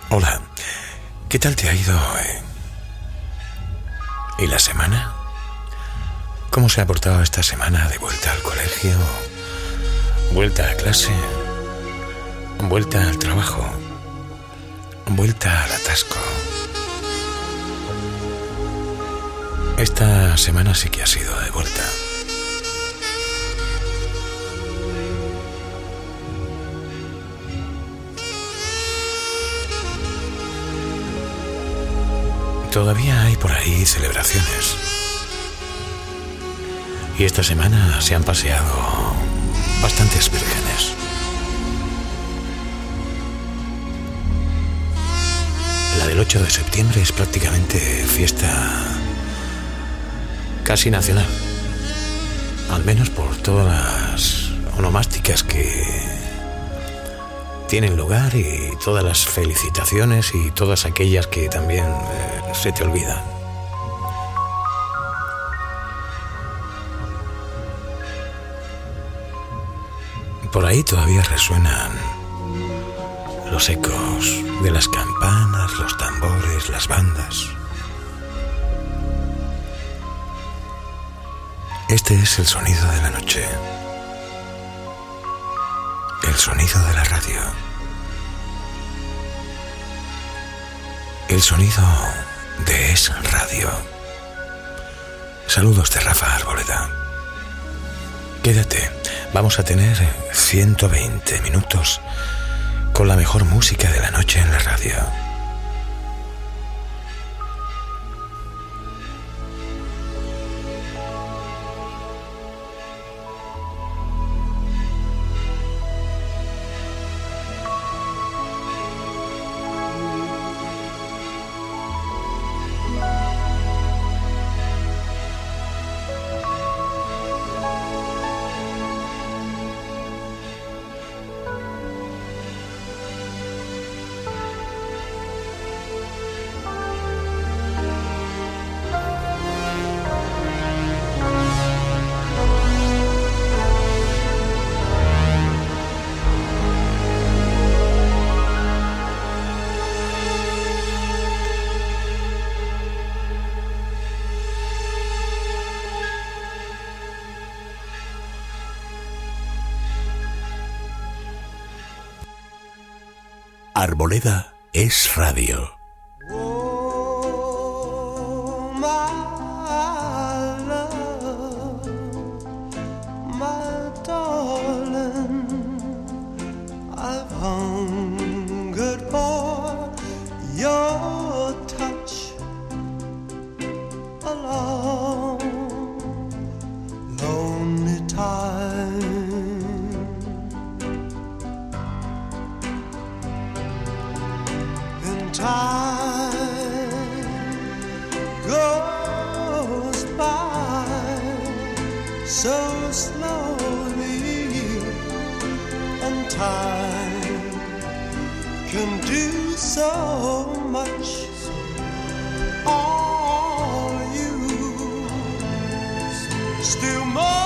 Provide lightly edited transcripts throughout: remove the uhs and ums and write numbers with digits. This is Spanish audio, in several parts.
Hola, ¿qué tal te ha ido hoy? ¿Y la semana? ¿Cómo se ha portado esta semana de vuelta al colegio? ¿Vuelta a clase? ¿Vuelta al trabajo? ¿Vuelta al atasco? Esta semana sí que ha sido de vuelta. Todavía hay por ahí celebraciones. Y esta semana se han paseado bastantes vírgenes. La del 8 de septiembre es prácticamente fiesta casi nacional. Al menos por todas las onomásticas que tienen lugar y todas las felicitaciones y todas aquellas que también se te olvidan. Por ahí todavía resuenan los ecos de las campanas, los tambores, las bandas. Este es el sonido de la noche. El sonido de la radio. El sonido de Es Radio. Saludos de Rafa Arboleda. Quédate, vamos a tener 120 minutos con la mejor música de la noche en la radio. Arboleda es radio. Oh, my love, my darling, I've hungered for your touch a long, lonely time. Time goes by so slowly, and time can do so much. Are you still more?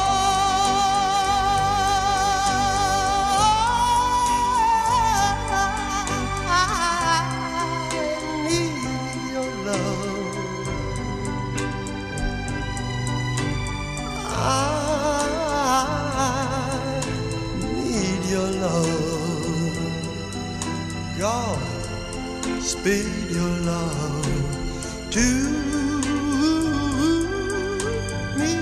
Speed your love to me.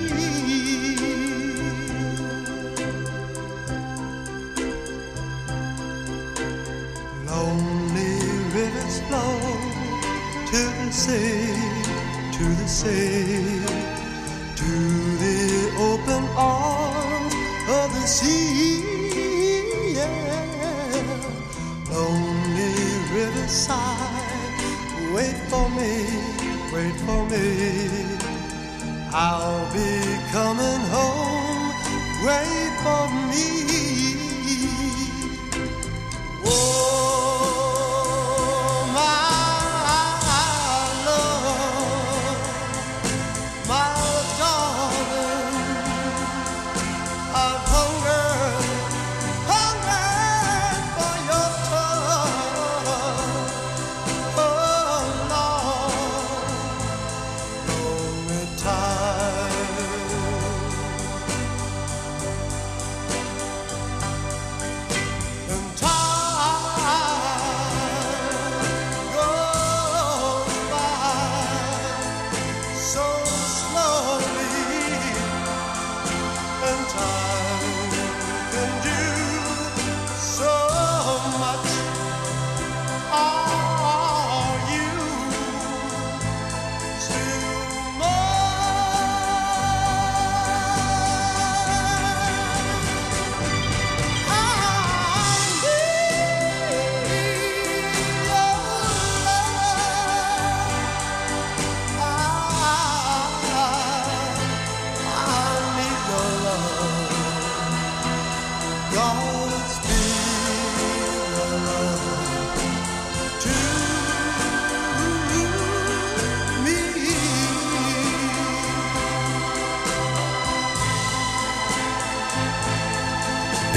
Lonely rivers flow to the sea, to the sea, to the open arms of the sea. Yeah. Lonely riverside, wait for me, wait for me. I'll be coming home, wait for me. Oh, my love, my darling, I've hungered for your touch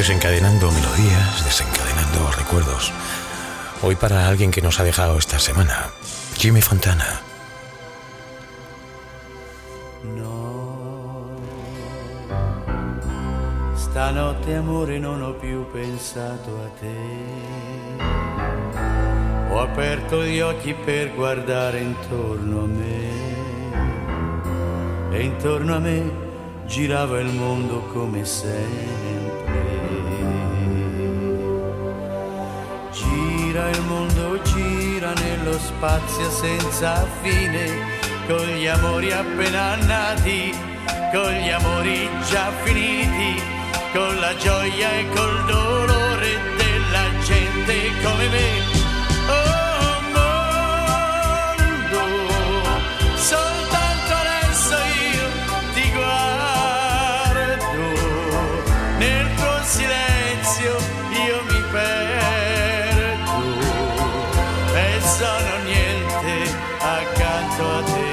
Desencadenando melodías, desencadenando recuerdos. Hoy para alguien que nos ha dejado esta semana, Jimmy Fontana. No, stanotte amore non ho più pensato a te. Ho aperto gli occhi per guardare intorno a me e intorno a me girava il mondo come sempre. Gira il mondo, gira nello spazio senza fine, con gli amori appena nati, con gli amori già finiti, con la gioia e col dolore della gente come me. Oh mondo, soltanto adesso io ti guardo, nel tuo silenzio io mi perdo e sono niente accanto a te.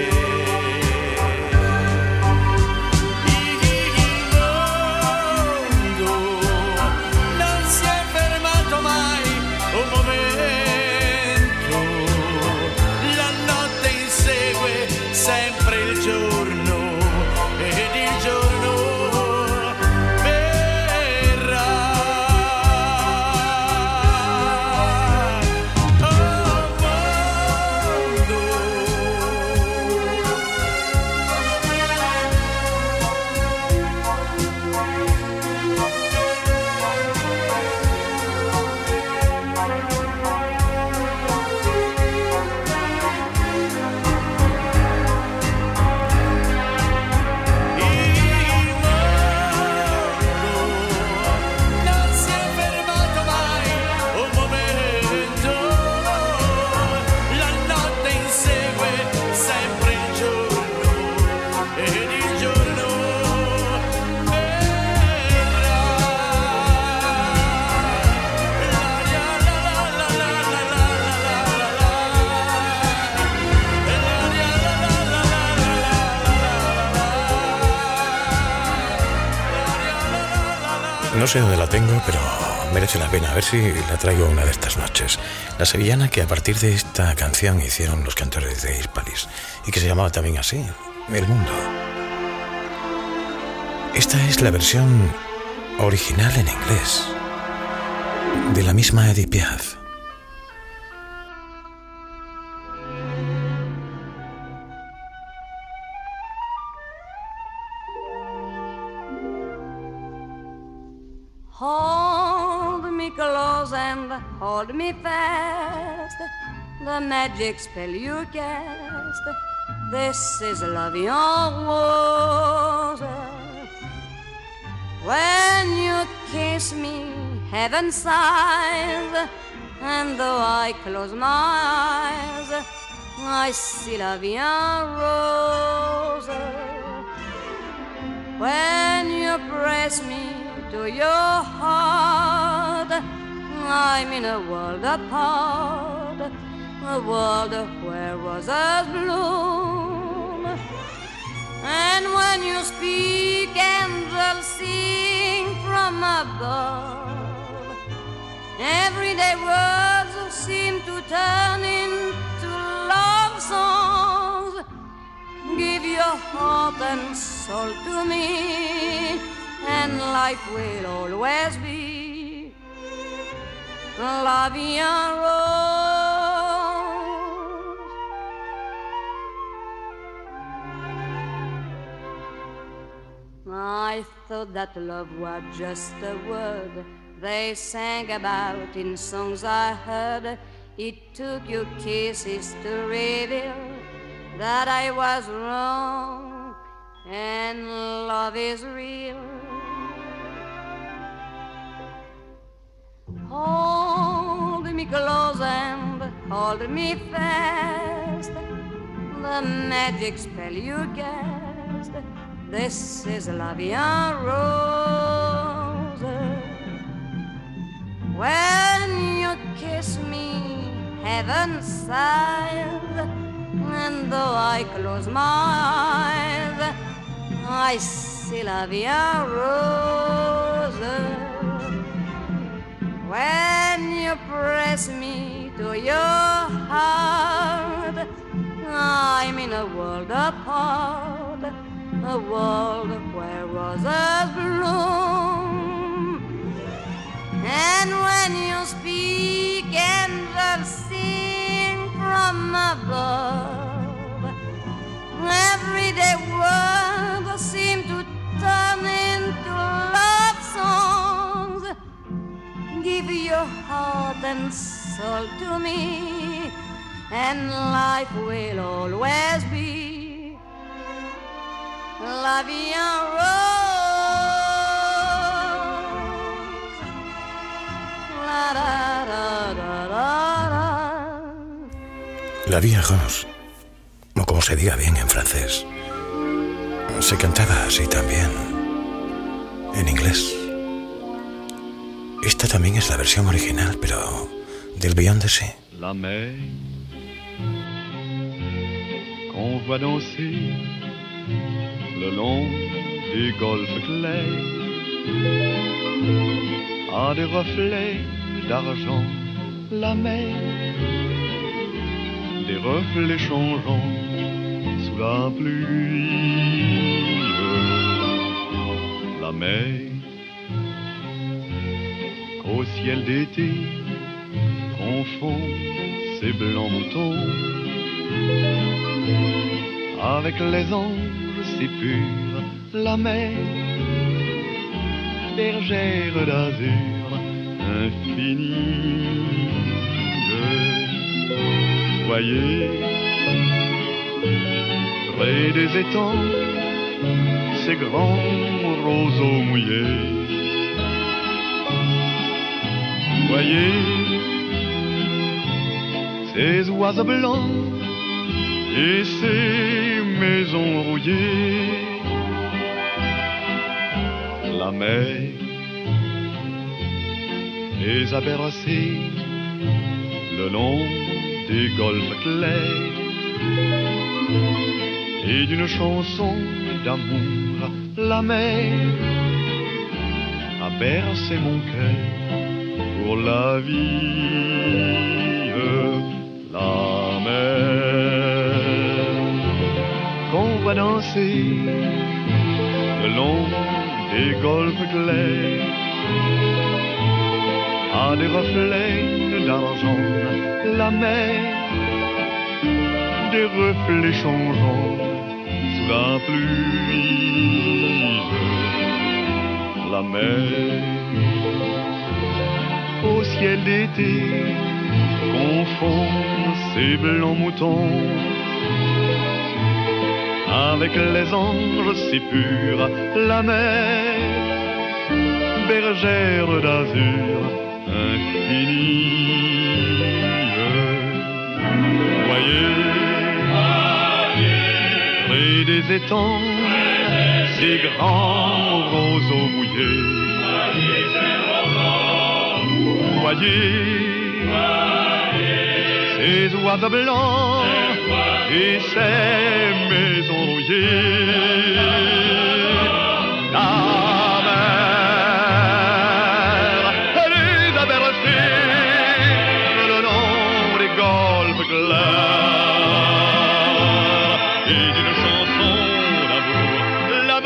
Sempre il giorno ed il giorno verrà. Oh mondo, No sé dónde la tengo, pero merece la pena. A ver si la traigo una de estas noches. La sevillana que a partir de esta canción hicieron los cantores de Hispalis y que se llamaba también así, El Mundo. Esta es la versión original en inglés de la misma Edith Piaf. Hold me close and hold me fast, the magic spell you cast, this is love en rose. When you kiss me, heaven sighs, and though I close my eyes, I see love en rose. When you press me to your heart, I'm in a world apart, a world where roses bloom. And when you speak, angels sing from above. Everyday words seem to turn into love songs. Give your heart and soul to me, and life will always be love en rose. I thought that love was just a word they sang about in songs I heard. It took your kisses to reveal that I was wrong and love is real. Hold me close and hold me fast, the magic spell you cast, this is love en rose. When you kiss me, heaven sighs, and though I close my eyes, I see love en rose. when you press me to your heart. I'm in a world apart, a world where roses bloom. And when you speak, angels sing from above. Everyday words seem to turn into love songs. Give your heart and soul to me, and life will always be la vie en rose. La da da da da da. La vie en rose, o como se diga bien en francés, se cantaba así también en inglés. Esta también es la versión original, pero del Beyond the Sea. La mer qu'on voit danser le long des golfes clairs a des reflets d'argent. La mer, des reflets changeants sous la pluie. La mer qu'au ciel d'été confond ses blancs moutons avec les anges si purs. La mer, bergère d'azur infinie. Voyez, près des étangs, ces grands roseaux mouillés. Voyez, ces oiseaux blancs et ces maisons rouillées. La mer les a bercés le long des golfes clairs et d'une chanson d'amour. La mer a bercé mon cœur pour la vie. La mer qu'on va danser le long des golfes clairs a des reflets d'argent. La mer, des reflets changeants sous la pluie. La mer, au ciel d'été, confond ses blancs moutons avec les anges si purs. La mer, bergère d'azur infinie. Voyez, près des étangs, ces grands roseaux mouillés. Voyez, ces oiseaux blancs et ces maisons rouillées. La mer, elle les a bercés le long des golfes clairs et d'une chanson d'amour. La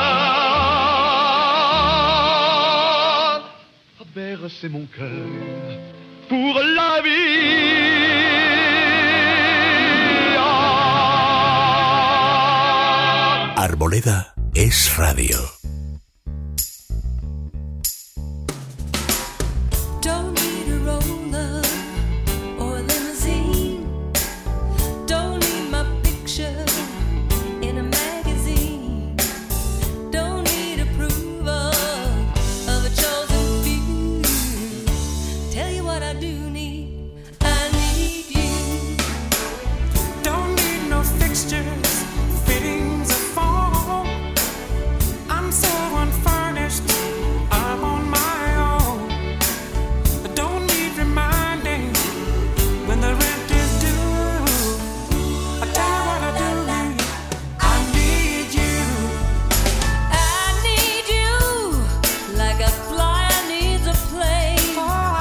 mer a bercé mon cœur pour la vie. Arboleda es radio. Don't need a roller or a limousine. Don't need my picture in a magazine. Don't need approval of a chosen few. Tell you what I do need. I need you. Don't need no fixtures, fittings or form. I'm so unfurnished, I'm on my own. I don't need reminding when the rent is due. I tell you what I do need. I need you. I need you like a flyer needs a plane. Oh,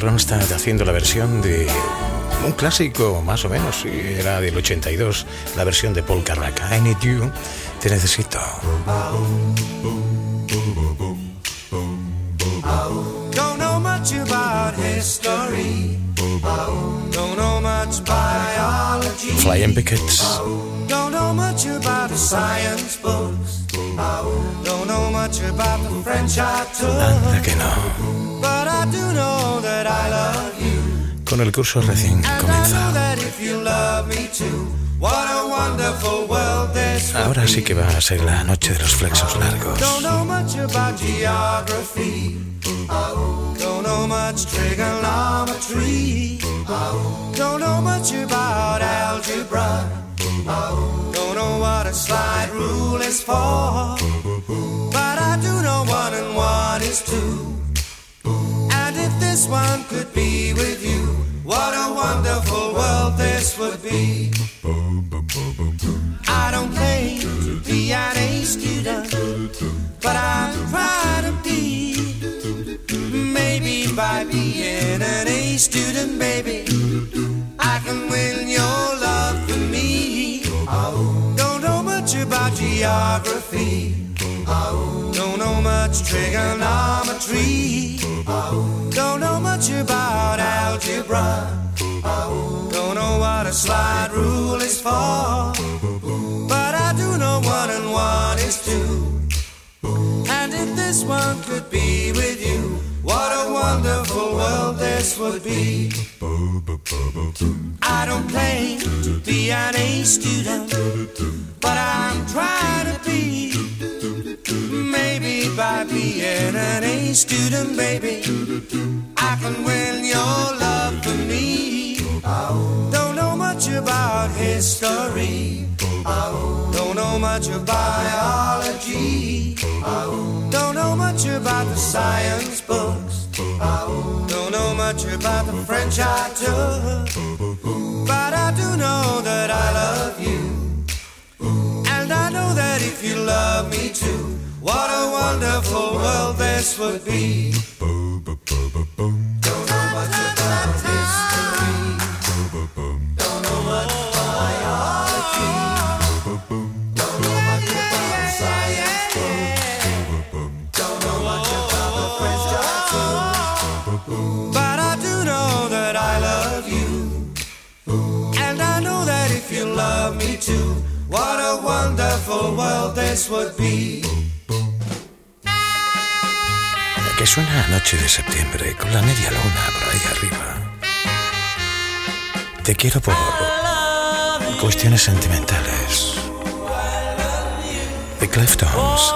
Ronstadt haciendo la versión de un clásico, más o menos, era del 82, la versión de Paul Carrack, I Need You, Te Necesito. Don't know much about history. Don't know much biology. Flying Pickets. Don't know much about the science books. Don't know much about the French I took. Anda que no. But I do know that I love you. Con el curso recién comenzado. Ahora sí que va a ser la noche de los flexos largos. Don't know much about geography. Don't know much trigonometry. Don't know much about algebra. Don't know what a slide rule is for. But I do know 1 and 1 is 2. And if this one could be with you, what a wonderful world this would be. I don't claim to be an A student, but I'm trying to be. Maybe by being an A student, baby, I can win your love for me. Don't know much about geography. Don't know much trigonometry. Don't know much about algebra. Don't know what a slide rule is for. But I do know 1 and 1 is 2. And if this one could be with you, what a wonderful world this would be. I don't claim to be an A student, but I'm trying to be. Maybe by being an A student, baby, I can win your love for me. Don't know much about history. Don't know much about biology. Don't know much about the science books. Don't know much about the French I took. But I do know that I love you. And I know that if you love me too, what a wonderful world this would be. Don't know much about history. Don't know much biology. Don't know much about the science books. Don't know much about the French I took. But I do know that I love you. And I know that if you love me too, what a wonderful world this would be. Que suena a noche de septiembre con la media luna por ahí arriba. Te quiero por cuestiones sentimentales. The Cliftones.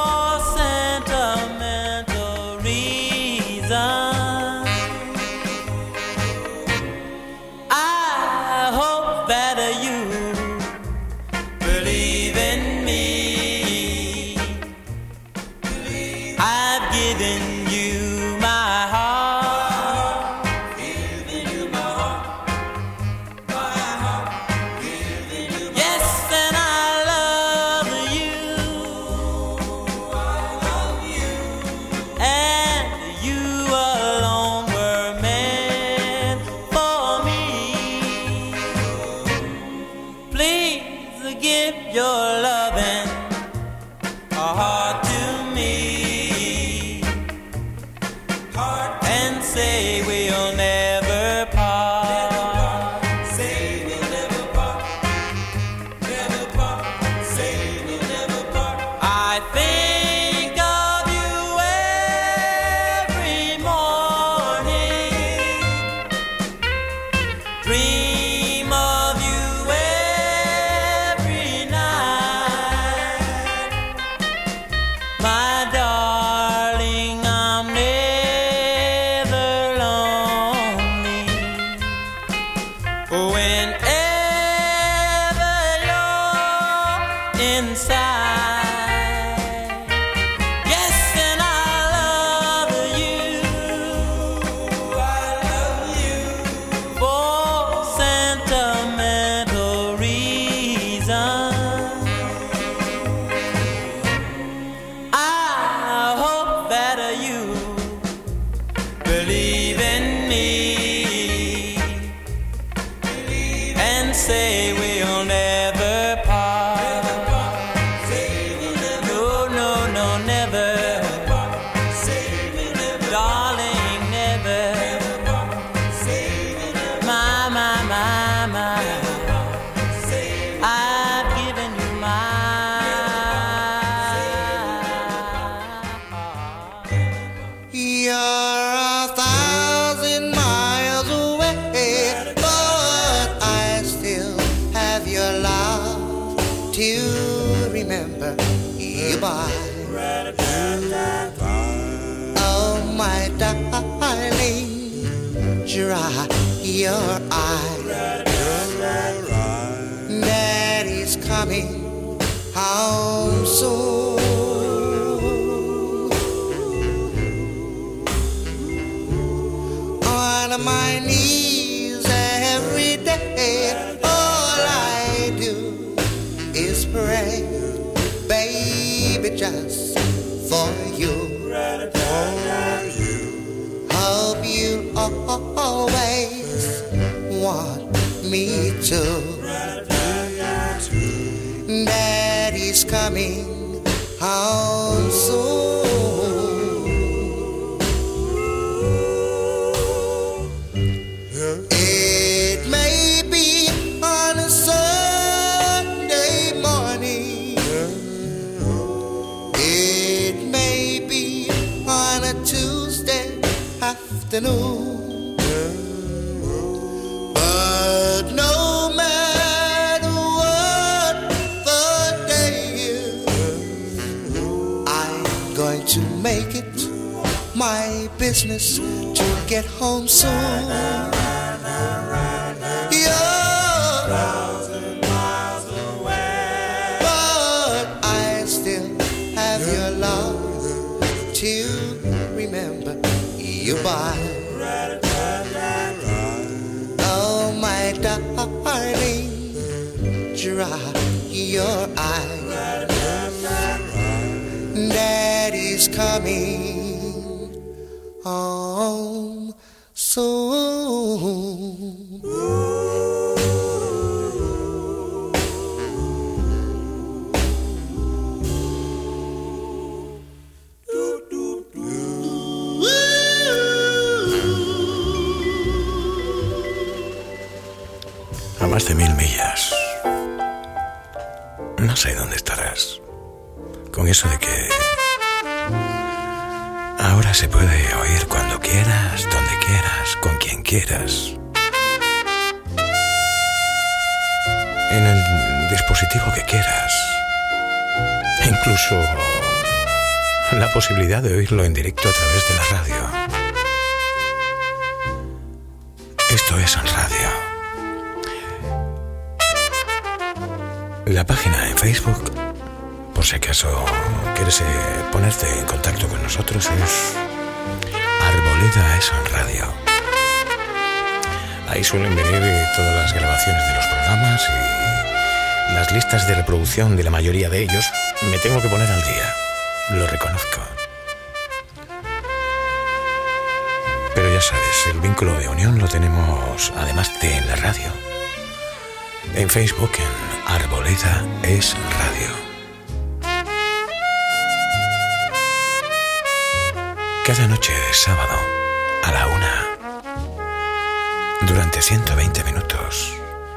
mine. I've given you mine. You're 1,000 miles away, but I still have your love to remember you by. Oh, my darling, dry your eyes. Daddy's coming home soon. On my knees every day, all I do is pray, baby, just for you. Hope you always want me to. Daddy's coming home soon. It may be on a Sunday morning. It may be on a Tuesday afternoon. But no matter what the day is, I'm going to make it my business to get home soon. You're 1,000 miles away, but I still have your love to remember you by. Oh, my darling, dry your eyes. Daddy's coming home soon. A más de 1000 millas. No sé dónde estarás. Con eso de que ahora se puede oír cuando quieras, donde quieras, con quien quieras. En el dispositivo que quieras. E incluso la posibilidad de oírlo en directo a través de la radio. Esto es en radio. La página en Facebook, por si acaso quieres ponerte en contacto con nosotros, es Arboleda es en radio. Ahí suelen venir todas las grabaciones de los programas y las listas de reproducción de la mayoría de ellos. Me tengo que poner al día, lo reconozco. Pero ya sabes, el vínculo de unión lo tenemos, además de en la radio, en Facebook, en Arboleda es radio. Cada noche de sábado a la 1, durante 120 minutos,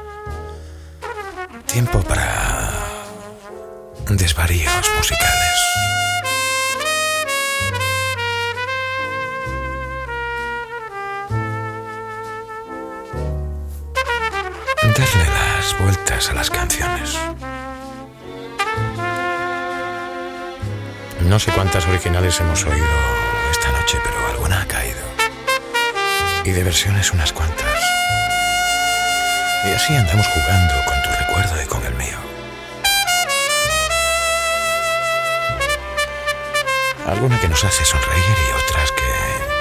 tiempo para desvaríos musicales. Darle las vueltas a las canciones. No sé cuántas originales hemos oído esta noche, pero alguna ha caído. Y de versiones unas cuantas. Y así andamos jugando con tu recuerdo y con el mío. Alguna que nos hace sonreír y otras que...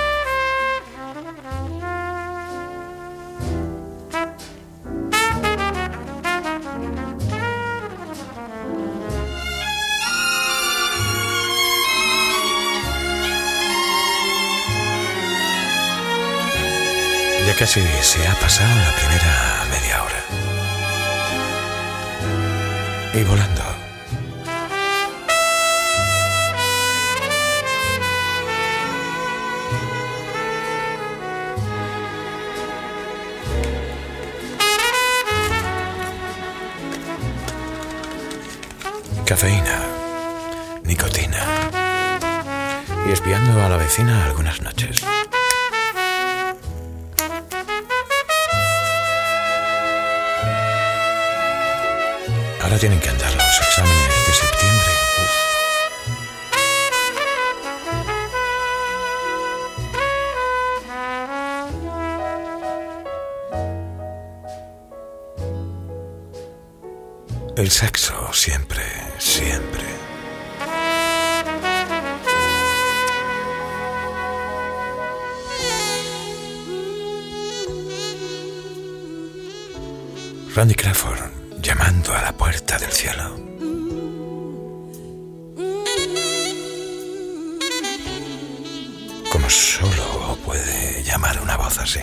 Ya casi se ha pasado la primera media hora. Y volando. cafeína, nicotina y espiando a la vecina algunas noches. Ahora tienen que andar los exámenes de septiembre. El sexo siempre, siempre. Randy Crawford llamando a la puerta del cielo. Como solo puede llamar una voz así.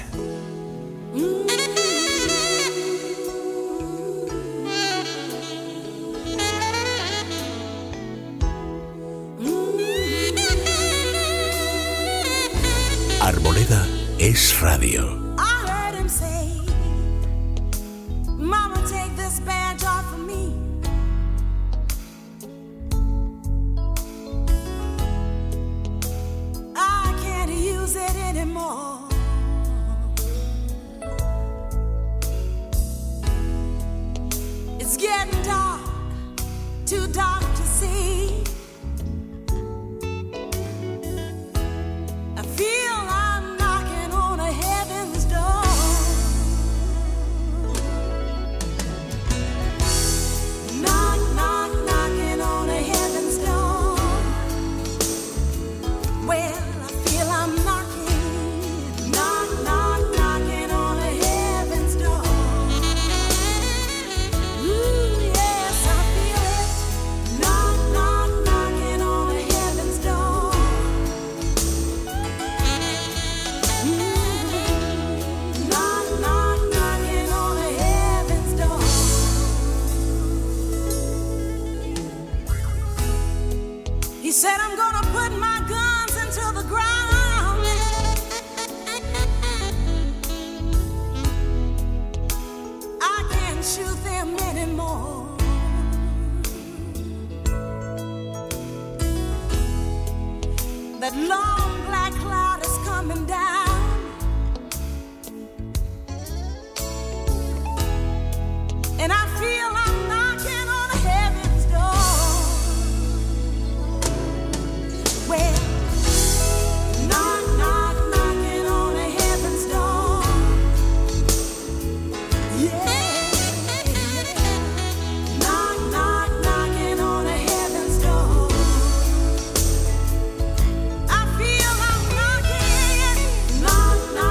Arboleda es radio.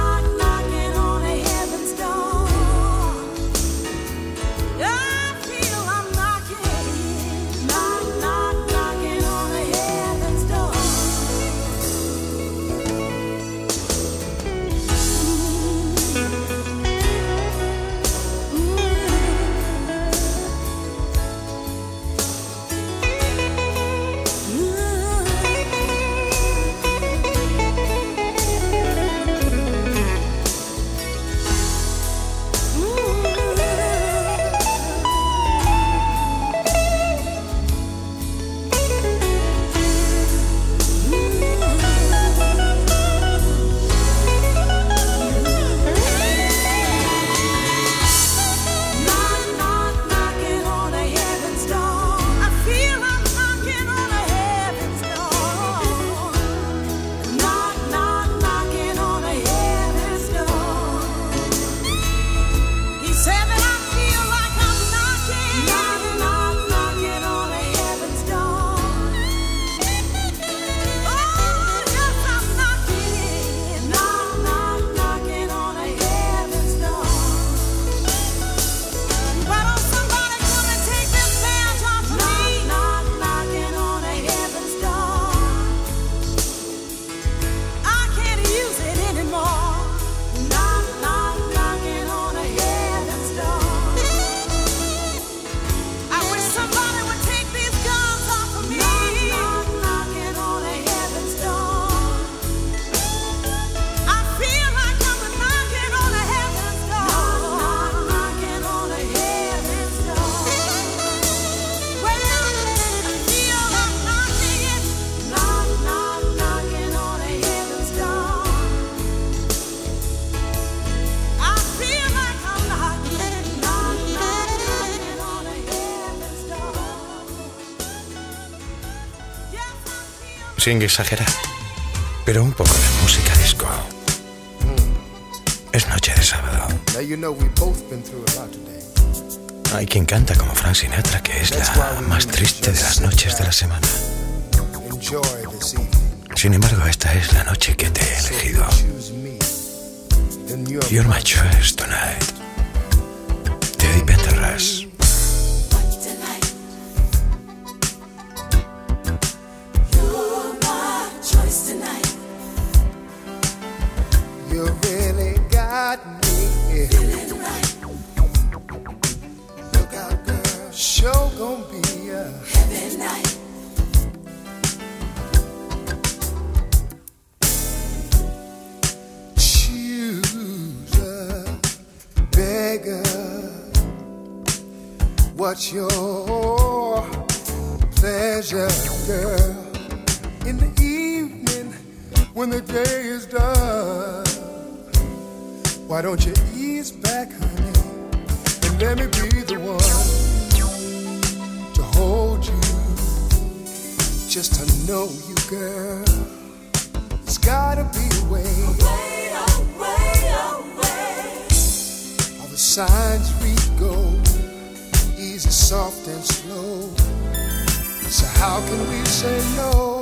I feel sin exagerar, pero un poco de música disco. Es noche de sábado. Now you know we've both been through a lot today. Hay quien canta como Frank Sinatra que es la más triste de las noches de la semana. Enjoy this evening. Sin embargo, esta es la noche que te he elegido. Choose me. Then You're my choice tonight. Teddy Pendergrass. You really got me feeling right. Look out, girl, sure gonna be a heavy night. Choose a beggar. What's your pleasure, girl? In the evening, when the day is done, why don't you ease back, honey, and let me be the one to hold you, just to know you, girl. It's gotta be a way, all the signs read gold, easy, soft, and slow. So how can we say no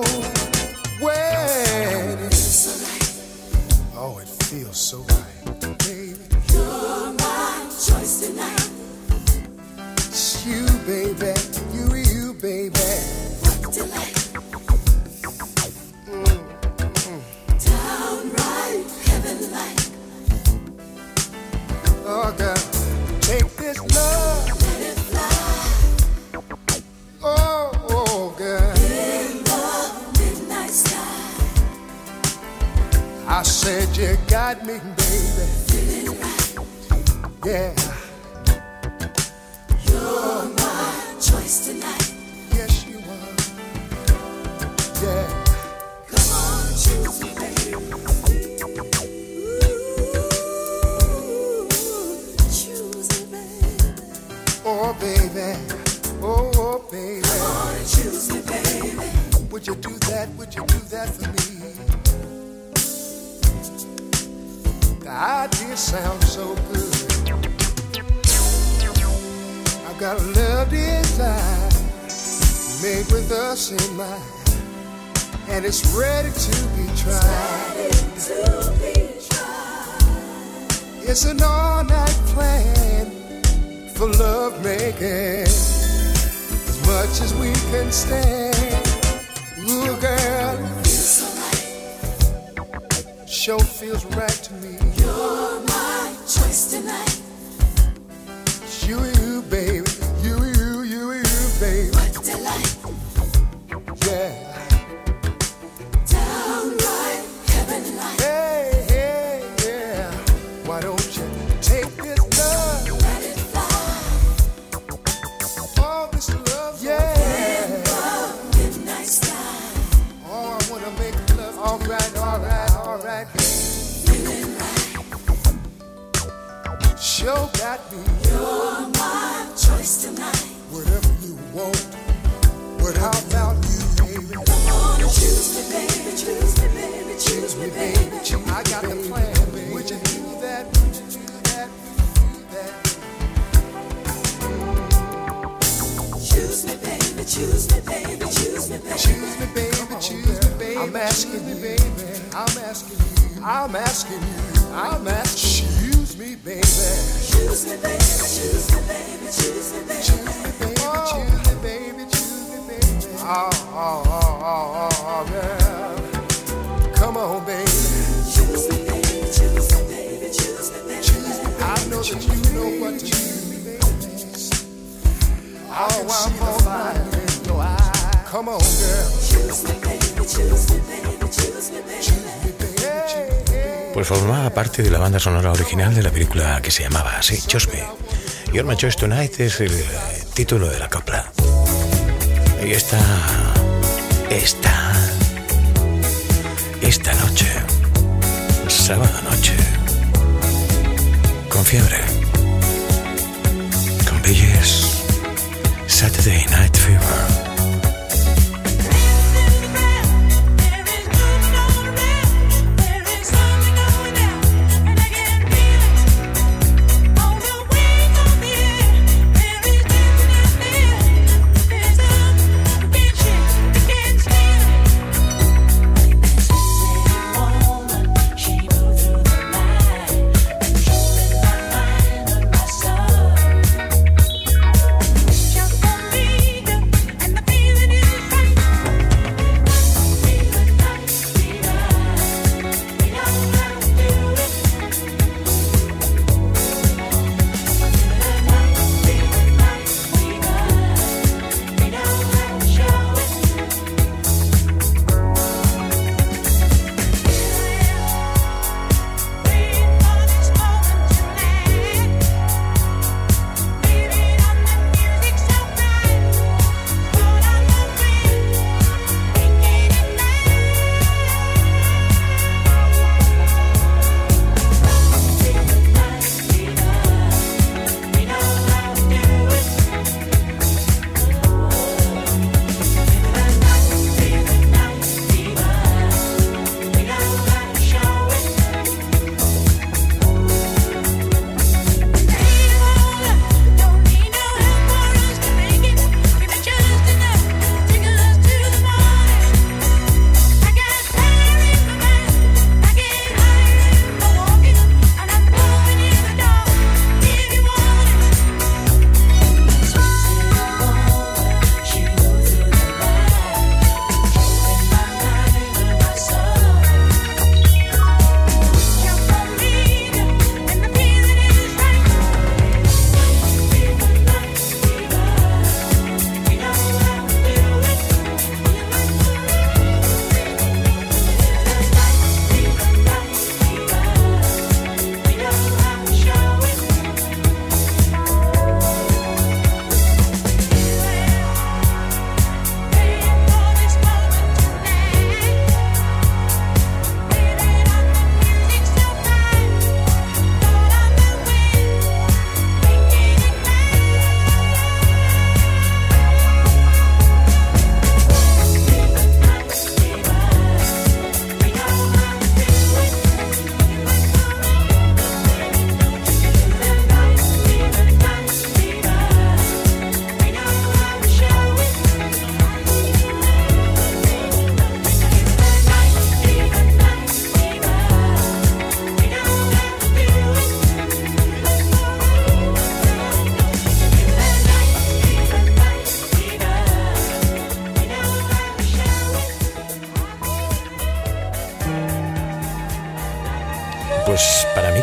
when it's oh, it feels so right, baby. You're my choice tonight. It's you, baby. You, baby. What delight. Downright heaven-like. Oh, girl, take this love. Let it fly. Oh, girl. In the midnight sky. I said you got me, baby. Feeling right. Yeah. You're my choice tonight. Yes, you are. Yeah. Come on, choose me, baby. Ooh, choose me, baby. Oh, baby. Oh, baby. Come on and choose me, baby. Would you do that? Would you do that for me? The idea sounds so good. I've got a love design made with us in mind, and it's ready to be tried. It's an all-night plan for love making, as much as we can stand. Ooh, girl, sure feels right to me. You're my choice tonight. It's you, baby. You, baby. What delight. Yeah. Downright heaven-like. Hey, yeah. Why don't you take this love? Let it fly. All this love, yeah. In the midnight sky. Oh, I wanna make love. All right. Feeling right. Sure got me. You're my choice tonight. Whatever you want. How about you, baby? Come on and choose me, baby. Choose me, baby. Choose me, baby. I got the plan, baby. Would you do that? Would you do that? Choose me, baby. Choose me, baby. Choose me, baby. Choose me, baby. Choose me, baby. I'm asking you, baby. I'm asking you. I'm asking you. I'm asking you. Choose me, baby. Choose me, baby. Choose me, baby. Choose me, baby. Choose me, baby. Choose me, baby. Choose me, baby. Oh, girl. Come on, baby. Choose me, baby. Choose me, baby. Choose me, baby. Choose me, baby. I know that you know what to do, baby. Oh, I'm on fire in your eyes. Come on, girl. Choose me, baby. Choose me, baby. Choose me, baby. Choose me, baby. Pues formaba parte de la banda sonora original de la película que se llamaba así, Choose Me. You're My Choice Tonight es el título de la copla. Y esta noche, sábado noche, con fiebre, con Billys, Saturday Night Fever.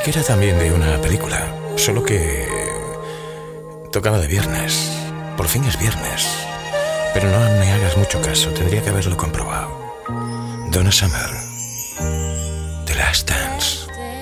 que era también de una película, solo que tocaba de viernes. Por fin es viernes. Pero no me hagas mucho caso, tendría que haberlo comprobado. Donna Summer, The Last Dance.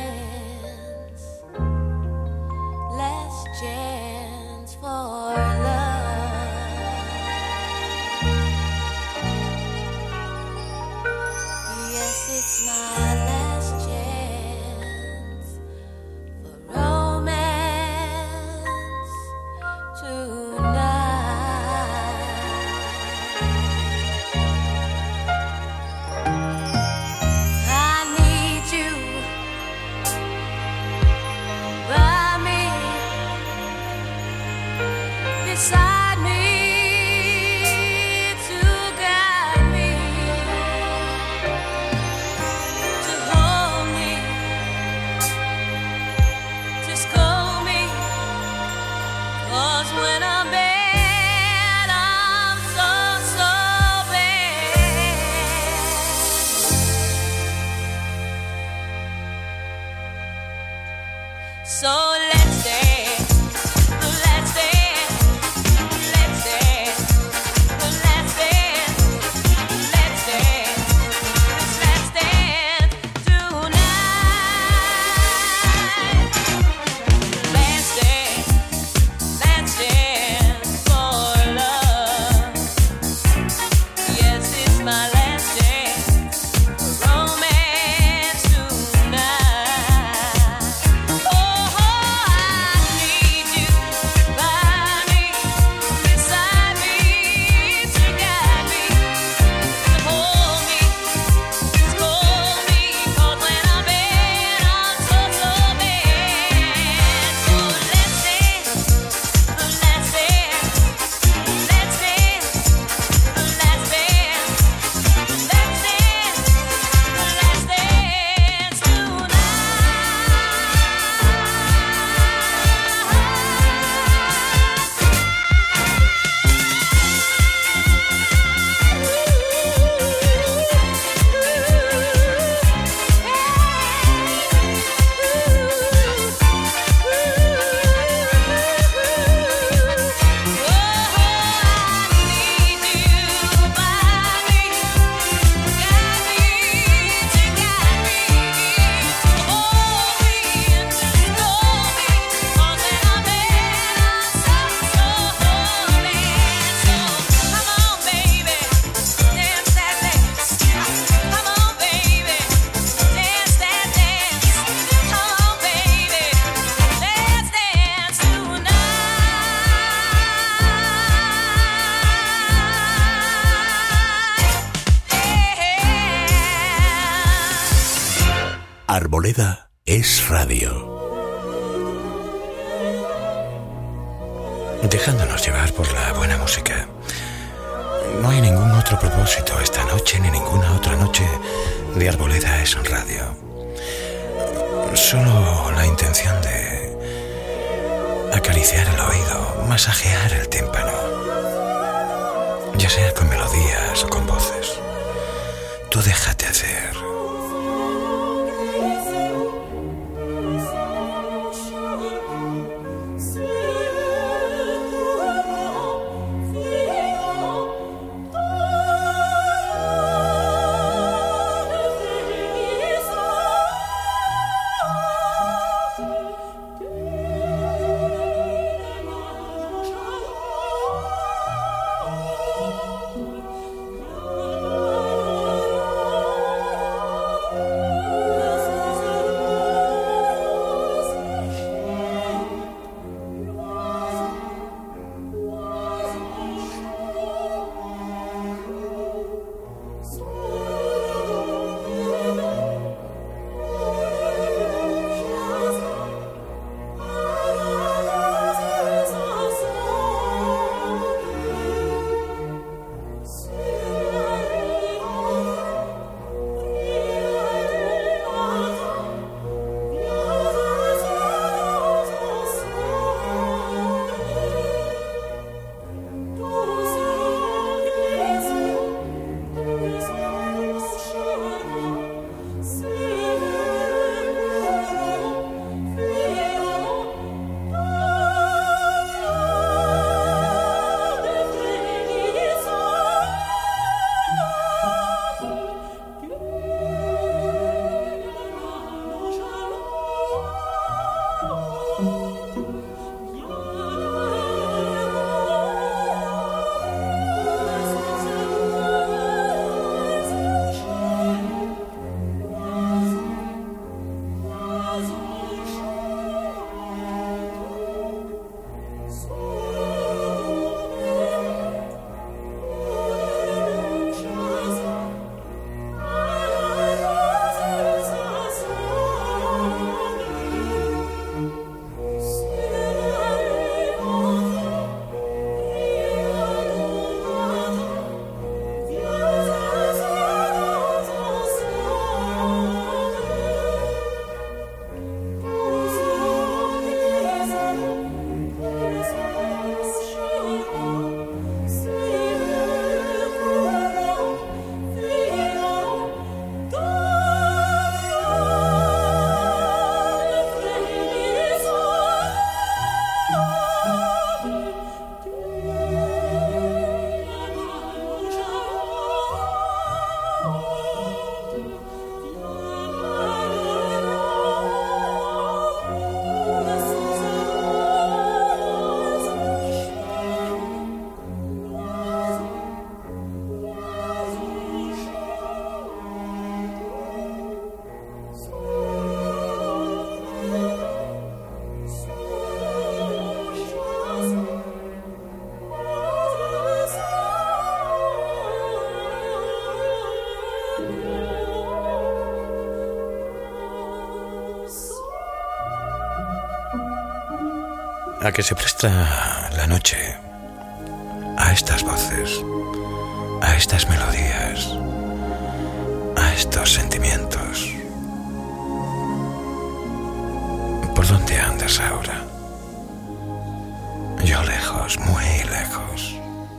Arboleda es radio. Dejándonos llevar por la buena música. No hay ningún otro propósito esta noche ni ninguna otra noche de Arboleda es radio. Solo la intención de acariciar el oído, masajear el tímpano, ya sea con melodías o con voces. Tú déjate hacer. a que se presta la noche a estas voces, a estas melodías, a estos sentimientos. ¿Por dónde andas ahora? Yo lejos, muy lejos.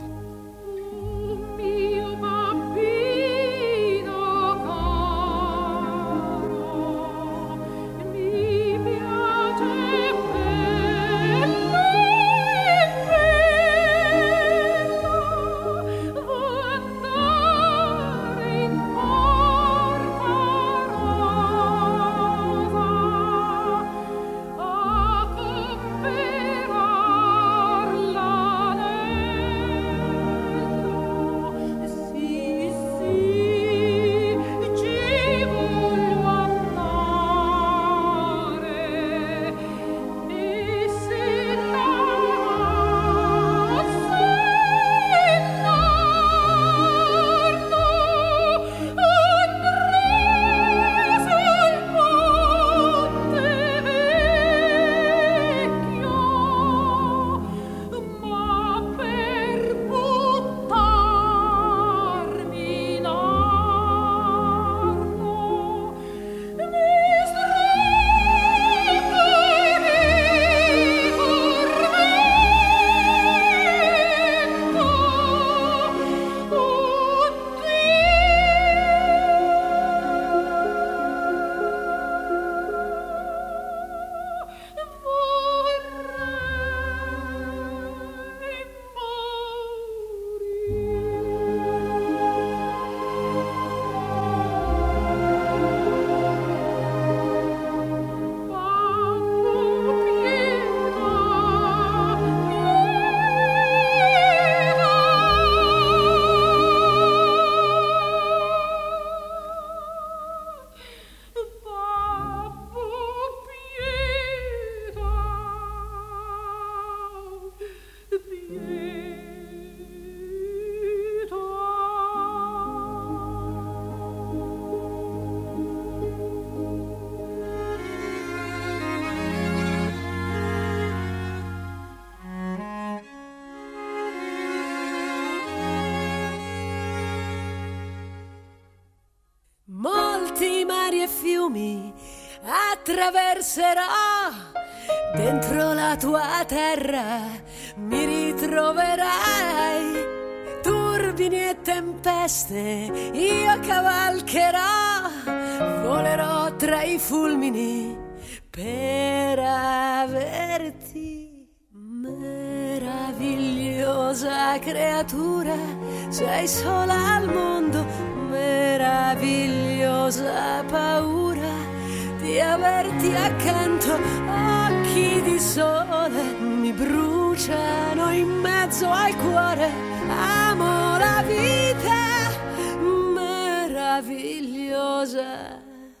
Fiumi attraverserò, dentro la tua terra mi ritroverai, turbini e tempeste io cavalcherò, volerò tra i fulmini per averti. Meravigliosa creatura, sei sola al mondo, meravigliosa paura di averti accanto, occhi di sole mi bruciano in mezzo al cuore, amo la vita meravigliosa.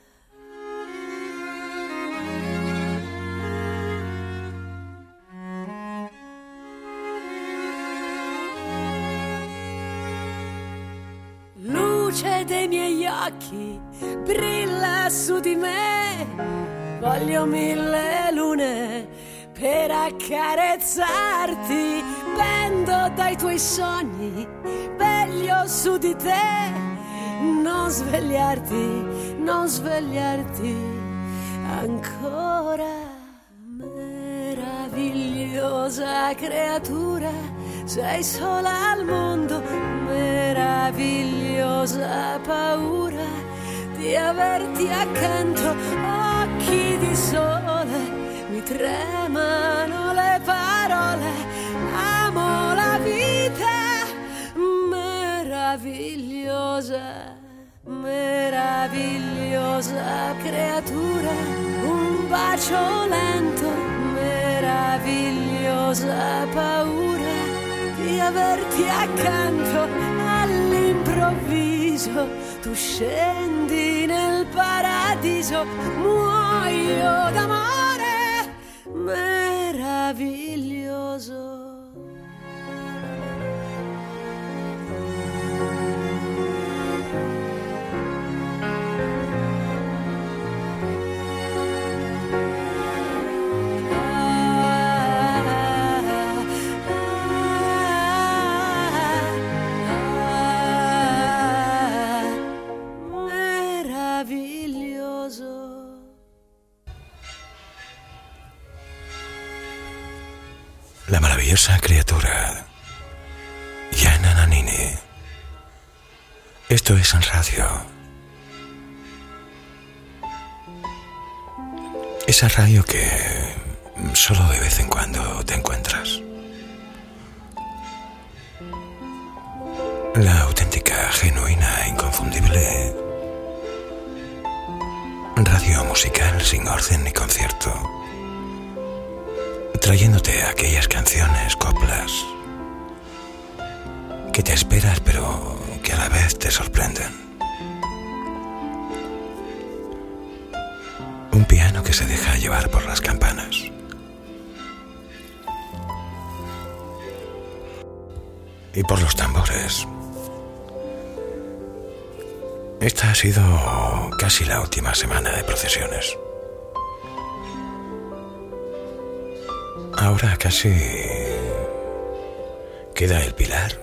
Luce dei miei occhi brilla su di me, voglio 1000 lune per accarezzarti, pendo dai tuoi sogni, veglio su di te, non svegliarti, non svegliarti ancora. Meravigliosa creatura, sei sola al mondo, meravigliosa paura di averti accanto, occhi di sole, mi tremano le parole, amo la vita meravigliosa, meravigliosa creatura, un bacio lento, meravigliosa paura di averti accanto, all'improvviso tu scendi nel paradiso, muoio d'amore meraviglioso. la maravillosa criatura Gianna Nannini. Esto es en radio. Esa radio que solo de vez en cuando te encuentras. La auténtica, genuina, inconfundible radio musical sin orden ni concierto, trayéndote aquellas canciones, coplas que te esperas pero que a la vez te sorprenden. Un piano que se deja llevar por las campanas. Y por los tambores. Esta ha sido casi la última semana de procesiones. Ahora casi queda el Pilar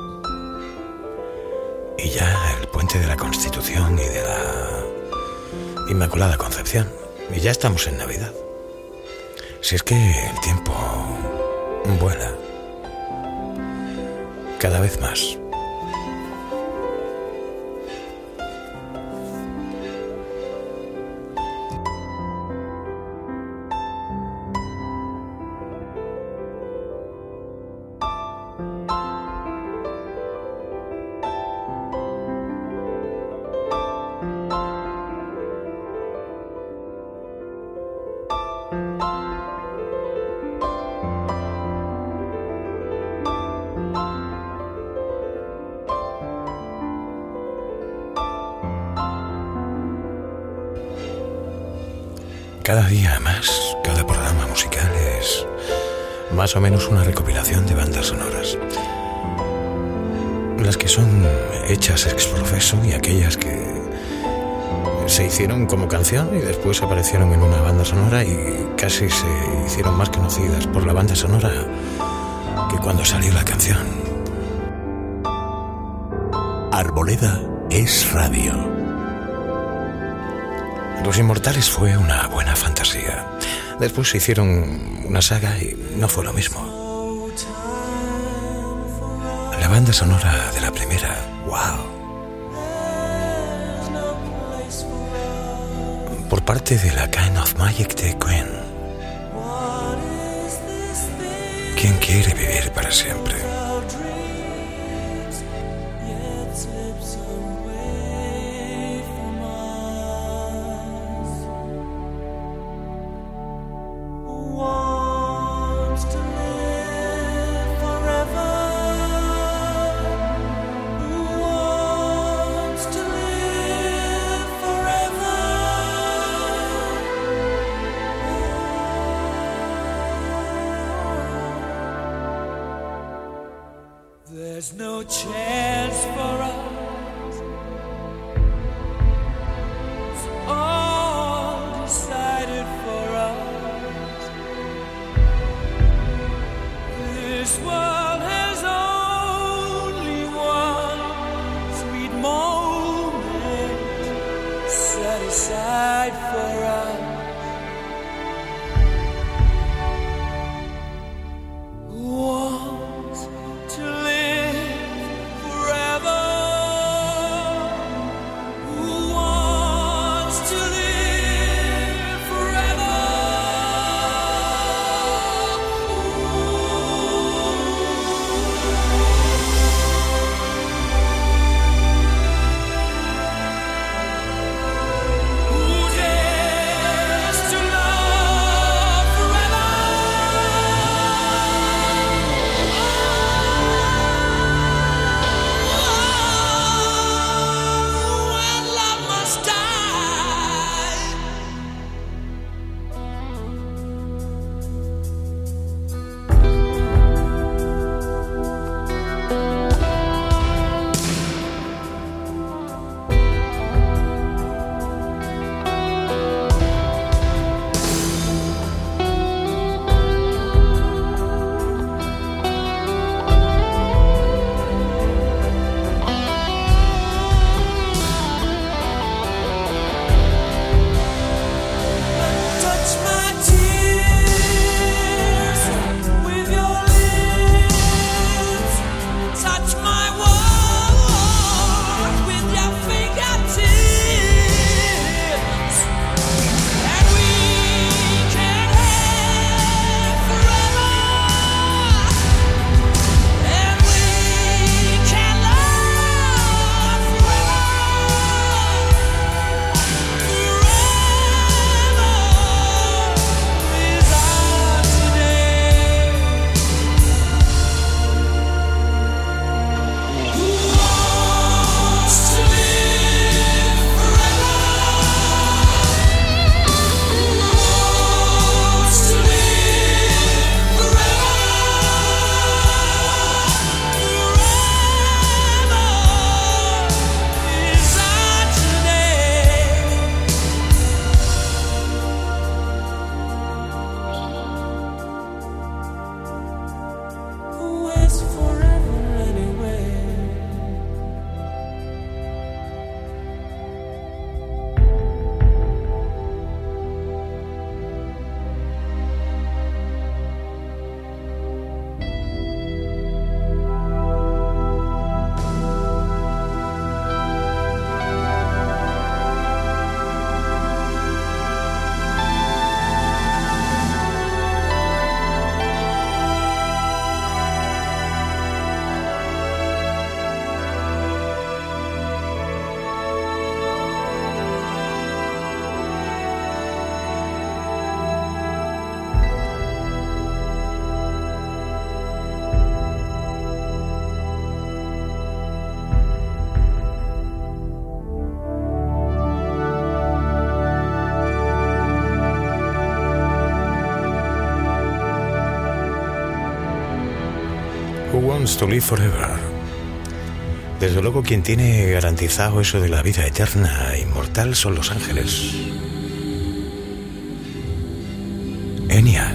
y ya el Puente de la Constitución y de la Inmaculada Concepción. Y ya estamos en Navidad. Si es que el tiempo vuela cada vez más. Cada día más, cada programa musical es más o menos una recopilación de bandas sonoras. Las que son hechas ex professo y aquellas que se hicieron como canción y después aparecieron en una banda sonora y casi se hicieron más conocidas por la banda sonora que cuando salió la canción. Arboleda es radio. Los Inmortales fue una buena fantasía. Después se hicieron una saga y no fue lo mismo. La banda sonora de la primera, wow. Por parte de la Kind of Magic de Queen. ¿Quién quiere vivir para siempre? There's no chance for us. It's all decided for us. This world has only one sweet moment set aside for us. Who Wants to Live Forever. Desde luego quien tiene garantizado eso de la vida eterna e inmortal son los ángeles. Enya.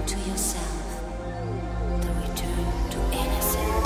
to yourself, the return to innocence.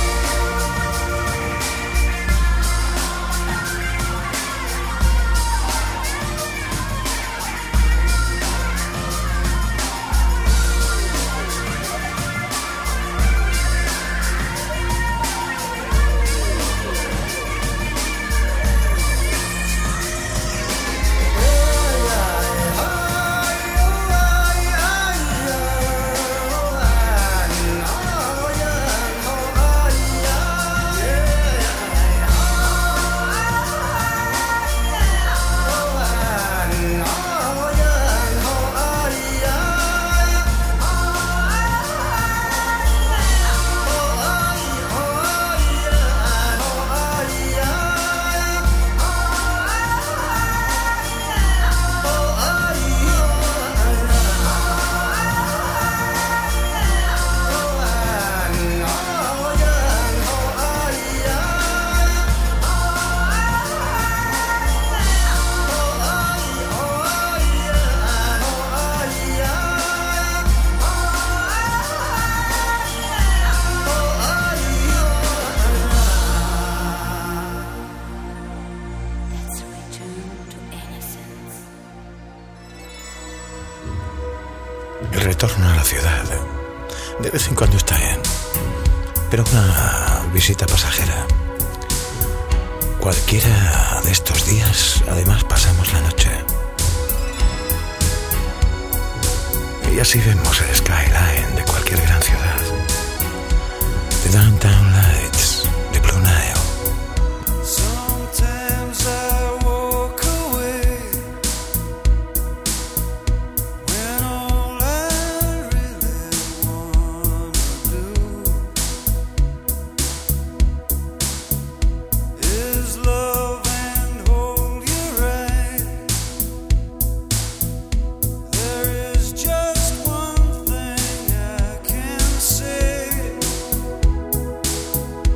El retorno a la ciudad de vez en cuando está bien, pero una visita pasajera. Cualquiera de estos días, además, pasamos la noche. Y así vemos el skyline de cualquier gran ciudad. The Downtown Lights de Blue Nile. Sometimes I walk away when all I really wanna do is love and hold you right. There is just one thing I can say.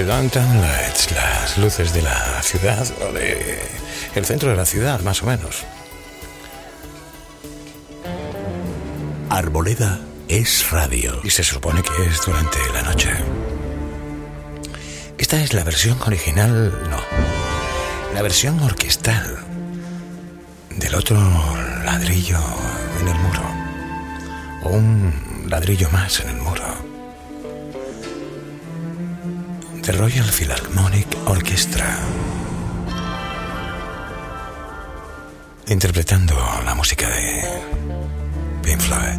The Downtown Lights, las luces de la ciudad, o de el centro de la ciudad, más o menos. Arboleda es radio. Y se supone que es durante la noche. Esta es la versión original, no. La versión orquestal del otro ladrillo en el muro. O un ladrillo más en el muro. The Royal Philharmonic Orchestra. Interpretando la música de Pink Floyd.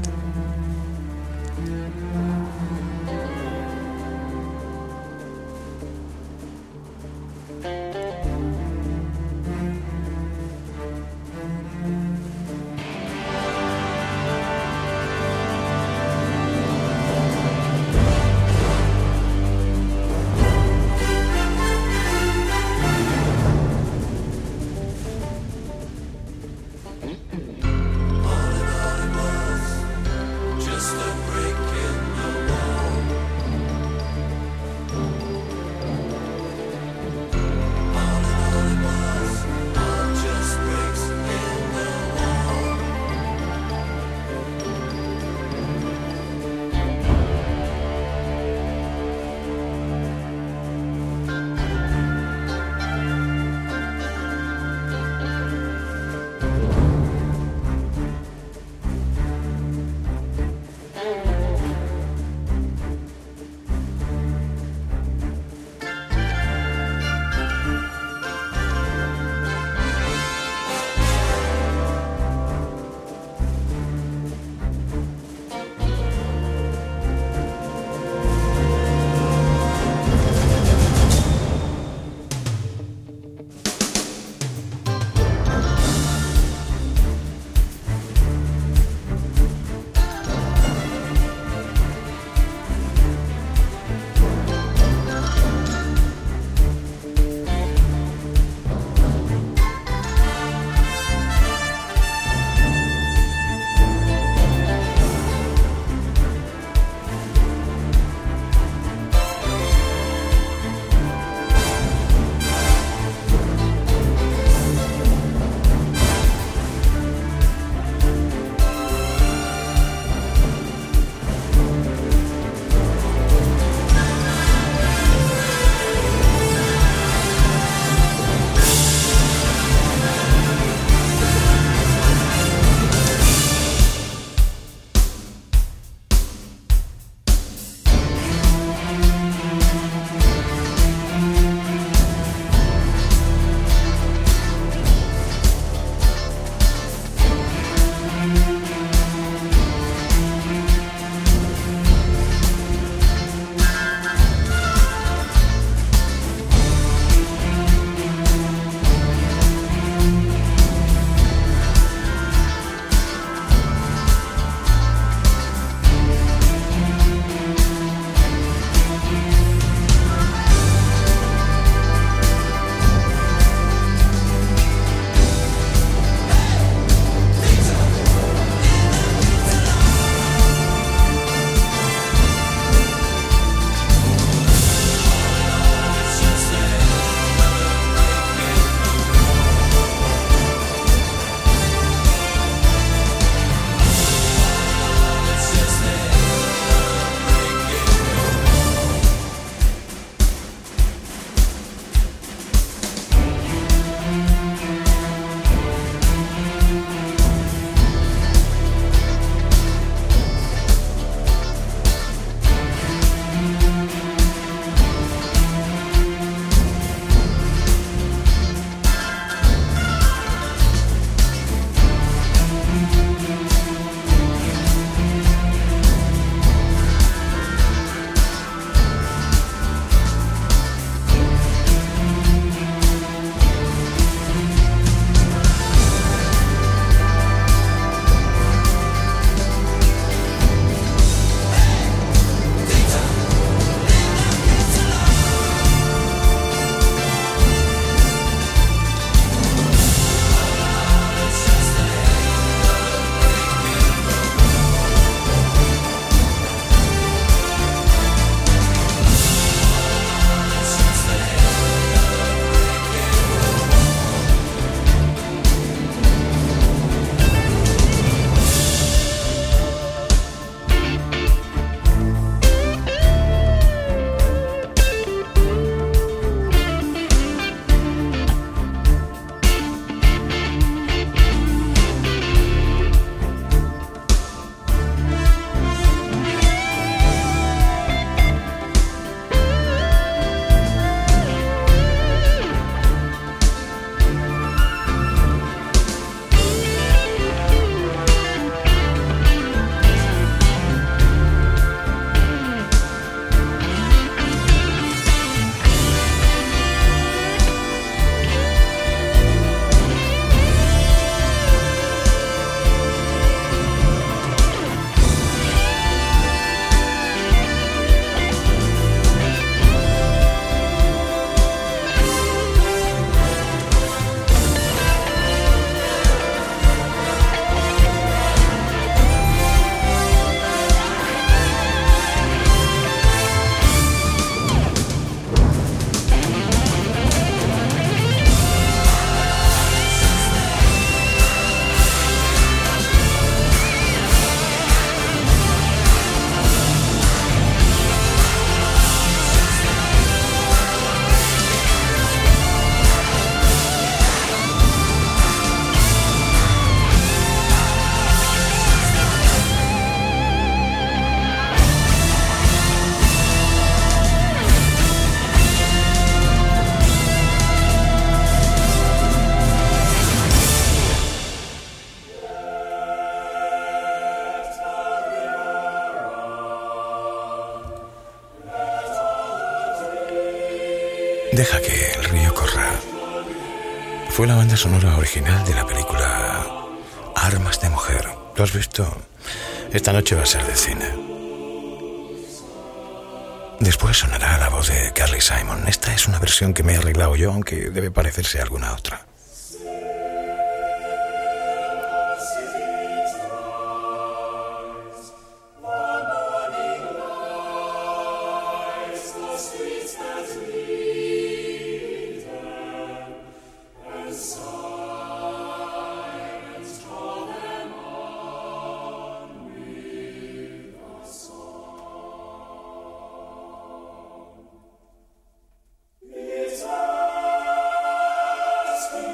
Deja que el río corra fue la banda sonora original de la película Armas de Mujer. ¿Lo has visto? Esta noche va a ser de cine. Después sonará la voz de Carly Simon. Esta es una versión que me he arreglado yo, aunque debe parecerse a alguna otra. It's us.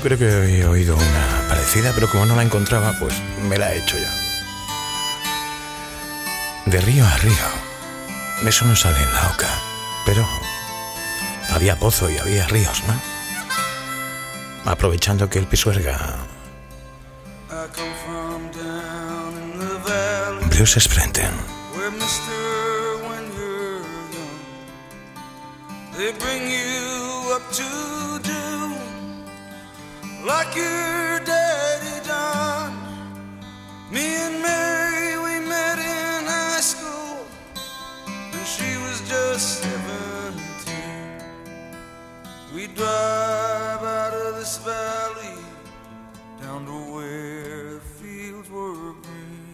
creo que he oído una parecida, pero como no la encontraba, pues me la he hecho yo. De río a río, eso no sale en la oca, pero había pozo y había ríos, ¿no? Aprovechando que el Pisuerga... Bruce Springsteen. They bring you up to do like your daddy done. Me and Mary, we met in high school when she was just 17. We drive out of this valley down to where the fields were green.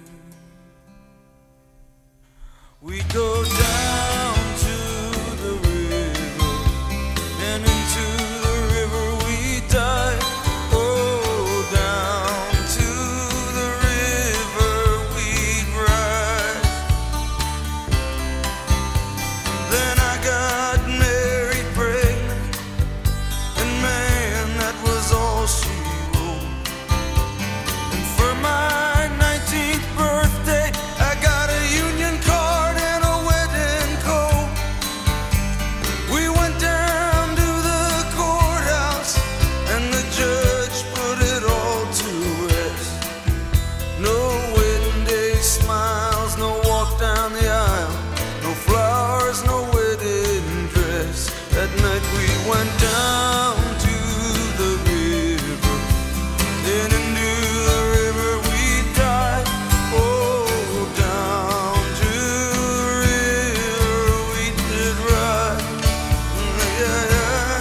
We go down to the river, and into the river we dive. Oh, down to the river we ride. Then I got married, pregnant, and man, that was all she wrote. And for my 19th birthday, I got a union card and a wedding coat. We went down to the courthouse, and the judge put it all to rest. No wedding day smiles, no walk down the aisle, no flowers, no wedding dress. That night we went down to the river, then into the river we dive. Oh, down to the river we did ride. Yeah, yeah.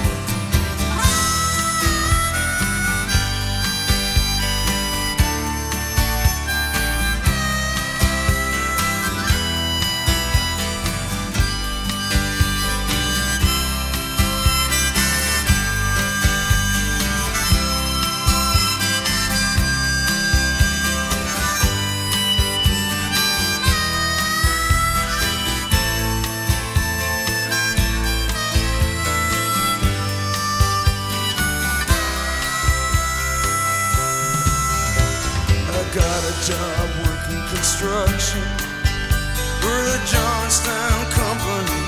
I got a job working construction for the Johnstown Company.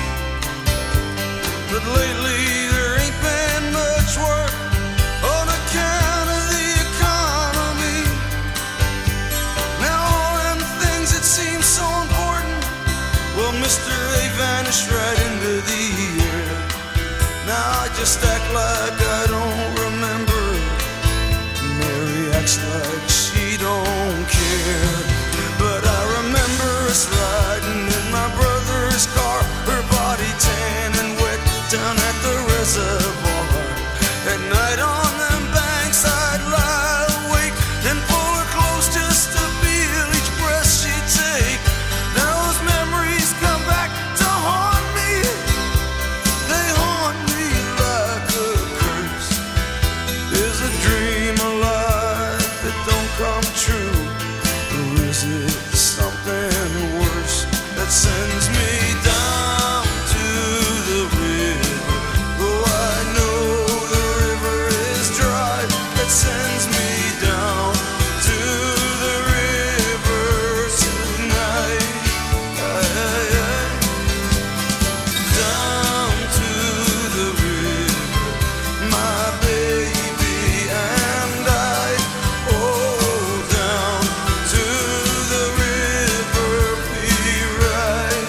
But lately there ain't been much work on account of the economy. Now all them things that seem so important, well, Mr. They vanished right into the air. Now I just act like I don't remember. Mary acts like she don't care. But I remember us riding in my brother's car, her body tan and wet down at the reservoir. At night on them banks I'd lie awake and pull her close just to feel each breath she'd take. Now those memories come back to haunt me. They haunt me like a curse. Is a dream alive that don't come true? Or is it something worse that sends me down to the river? Oh, I know the river is dry. That sends me down to the river tonight. Down to the river, my baby and I. Oh, down to the river we ride.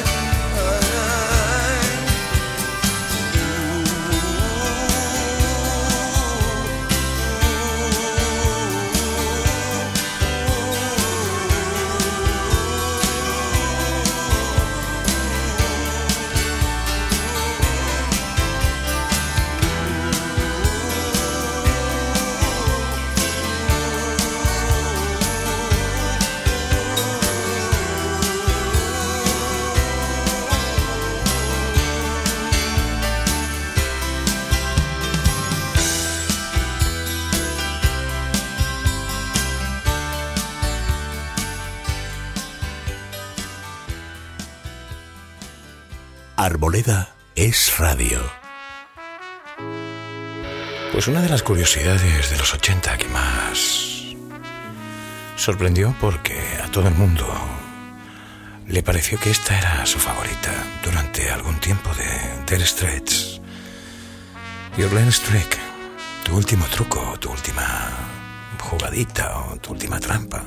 Arboleda es radio. Pues una de las curiosidades de los 80 que más sorprendió, porque a todo el mundo le pareció que esta era su favorita durante algún tiempo, de Dire Straits. Your last trick, tu último truco, tu última jugadita o tu última trampa.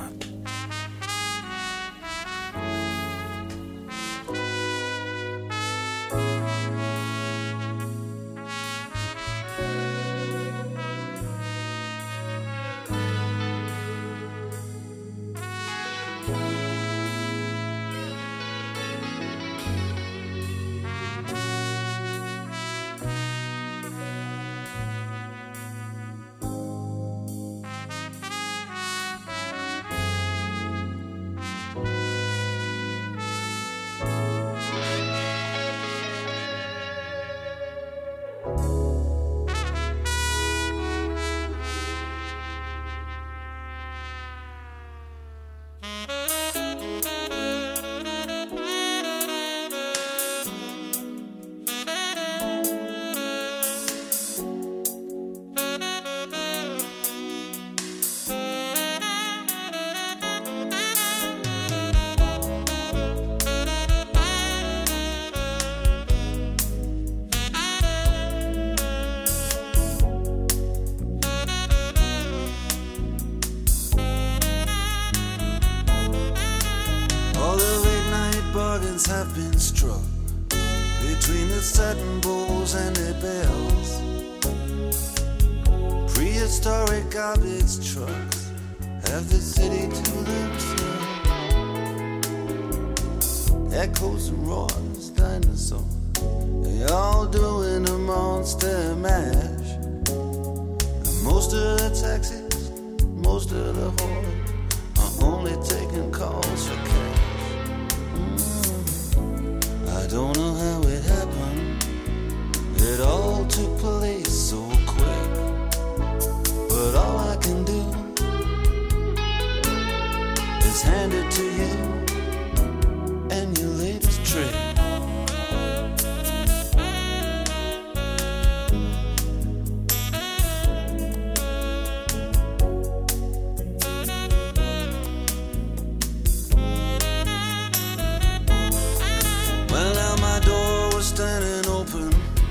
Have been struck between the satin bowls and the bells. Prehistoric garbage trucks have the city to themselves. Echoes and roars, dinosaurs, they all doing a monster mash. And most of the taxis, most of the hordes are only taking calls for cash. I don't know how it happened. It all took place so quick. But all I can do is hand it to you and your latest trick. Standing open,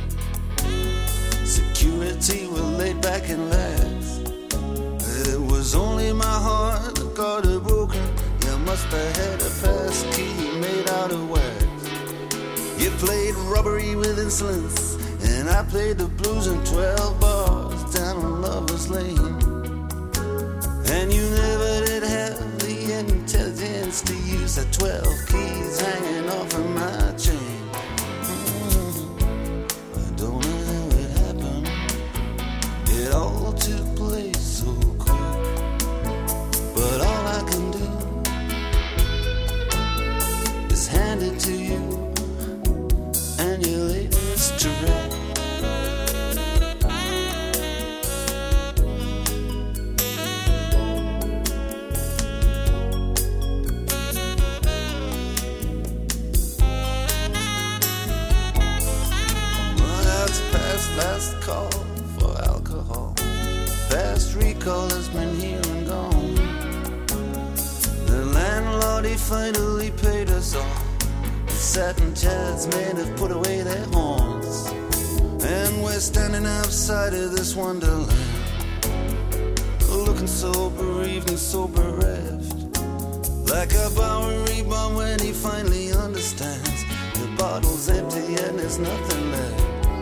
security were laid back and laughed. It was only my heart that got it broken. You must have had a pass key made out of wax. You played robbery with insolence, and I played the blues in 12 bars down on Lover's Lane. And you never did have the intelligence to use the 12 keys hanging off of my chain. It all took place so quick, but all I can do is hand it to you and your latest track. Well, that's past last call for alcohol. Fast recall has been here and gone. The landlord, he finally paid us all. The satin chairs men have put away their horns, and we're standing outside of this wonderland, looking so bereaved and so bereft, like a Bowery bum when he finally understands the bottle's empty and there's nothing left.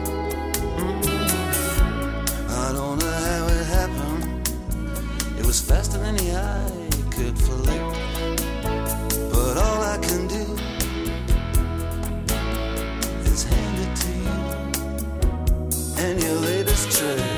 I don't know how it happened. It was faster than the eye could flick. But all I can do is hand it to you and your latest trick.